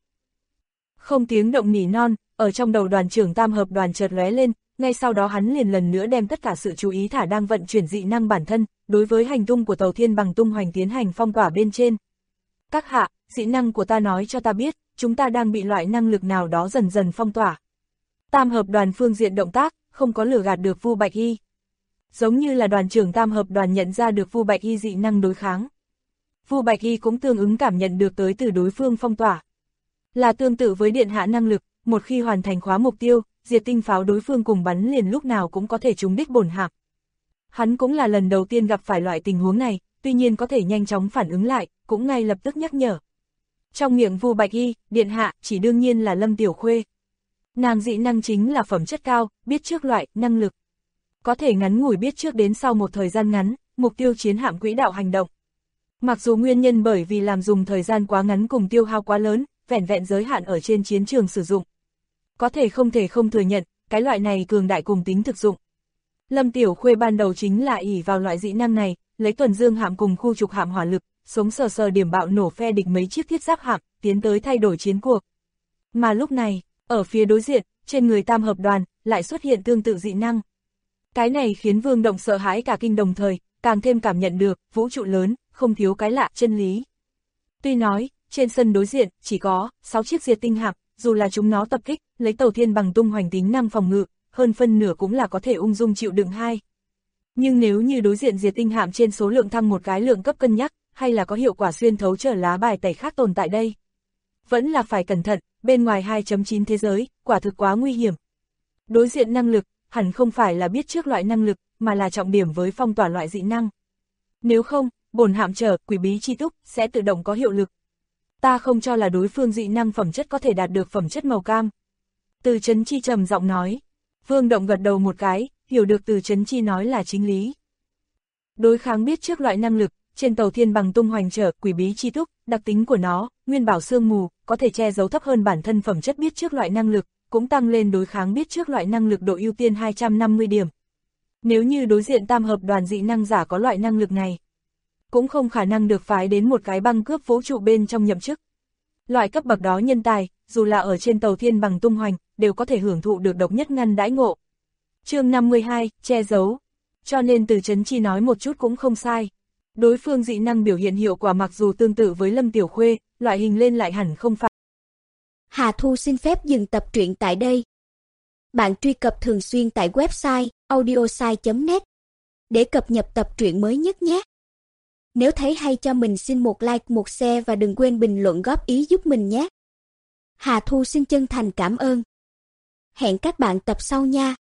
Không tiếng động nỉ non, ở trong đầu đoàn trưởng tam hợp đoàn chợt lóe lên, ngay sau đó hắn liền lần nữa đem tất cả sự chú ý thả đang vận chuyển dị năng bản thân, đối với hành tung của Tàu Thiên Bằng tung hoành tiến hành phong tỏa bên trên. Các hạ, dị năng của ta nói cho ta biết, chúng ta đang bị loại năng lực nào đó dần dần phong tỏa. Tam hợp đoàn phương diện động tác, không có lừa gạt được Vu Bạch Y. Giống như là đoàn trưởng tam hợp đoàn nhận ra được Vu Bạch Y dị năng đối kháng. Vu Bạch Y cũng tương ứng cảm nhận được tới từ đối phương phong tỏa. Là tương tự với điện hạ năng lực, một khi hoàn thành khóa mục tiêu, diệt tinh pháo đối phương cùng bắn liền lúc nào cũng có thể trúng đích bổn hạm. Hắn cũng là lần đầu tiên gặp phải loại tình huống này, tuy nhiên có thể nhanh chóng phản ứng lại, cũng ngay lập tức nhắc nhở. Trong miệng Vu Bạch Y, điện hạ chỉ đương nhiên là Lâm Tiểu Khuê. Nàng dị năng chính là phẩm chất cao, biết trước loại, năng lực. Có thể ngắn ngủi biết trước đến sau một thời gian ngắn, mục tiêu chiến hạm quỹ đạo hành động. Mặc dù nguyên nhân bởi vì làm dùng thời gian quá ngắn cùng tiêu hao quá lớn, vẻn vẹn giới hạn ở trên chiến trường sử dụng. Có thể không thừa nhận, cái loại này cường đại cùng tính thực dụng. Lâm Tiểu Khuê ban đầu chính là ỷ vào loại dị năng này, lấy tuần dương hạm cùng khu trục hạm hỏa lực, sống sờ điểm bạo nổ phe địch mấy chiếc thiết giáp hạm, tiến tới thay đổi chiến cuộc. Mà lúc này, ở phía đối diện, trên người tam hợp đoàn, lại xuất hiện tương tự dị năng. Cái này khiến Vương Động sợ hãi cả kinh đồng thời, càng thêm cảm nhận được, vũ trụ lớn, không thiếu cái lạ chân lý. Tuy nói, trên sân đối diện, chỉ có 6 chiếc diệt tinh hạm, dù là chúng nó tập kích, lấy Tàu Thiên Bằng tung hoành tính năng phòng ngự, hơn phân nửa cũng là có thể ung dung chịu đựng hai. Nhưng nếu như đối diện diệt tinh hạm trên số lượng thăng một cái lượng cấp cân nhắc, hay là có hiệu quả xuyên thấu trở lá bài tẩy khác tồn tại đây? Vẫn là phải cẩn thận, bên ngoài 2.9 thế giới, quả thực quá nguy hiểm. Đối diện năng lực, hẳn không phải là biết trước loại năng lực, mà là trọng điểm với phong tỏa loại dị năng. Nếu không, bổn hạm trở, quỷ bí chi túc, sẽ tự động có hiệu lực. Ta không cho là đối phương dị năng phẩm chất có thể đạt được phẩm chất màu cam. Từ Chấn Chi trầm giọng nói. Vương Động gật đầu một cái, hiểu được Từ Chấn Chi nói là chính lý. Đối kháng biết trước loại năng lực, trên Tàu Thiên Bằng tung hoành trở, quỷ bí chi túc, đặc tính của nó, nguyên bảo sương mù, có thể che giấu thấp hơn bản thân phẩm chất biết trước loại năng lực, cũng tăng lên đối kháng biết trước loại năng lực độ ưu tiên 250 điểm. Nếu như đối diện tam hợp đoàn dị năng giả có loại năng lực này, cũng không khả năng được phái đến một cái băng cướp vũ trụ bên trong nhậm chức. Loại cấp bậc đó nhân tài, dù là ở trên Tàu Thiên Bằng tung hoành, đều có thể hưởng thụ được độc nhất ngăn đãi ngộ. Chương 52, che giấu. Cho nên Từ Chấn Chi nói một chút cũng không sai. Đối phương dị năng biểu hiện hiệu quả mặc dù tương tự với Lâm Tiểu Khuê, loại hình lên lại hẳn không phải. Hà Thu xin phép dừng tập truyện tại đây. Bạn truy cập thường xuyên tại website audiosai.net để cập nhật tập truyện mới nhất nhé. Nếu thấy hay cho mình xin một like, một share và đừng quên bình luận góp ý giúp mình nhé. Hà Thu xin chân thành cảm ơn. Hẹn các bạn tập sau nha.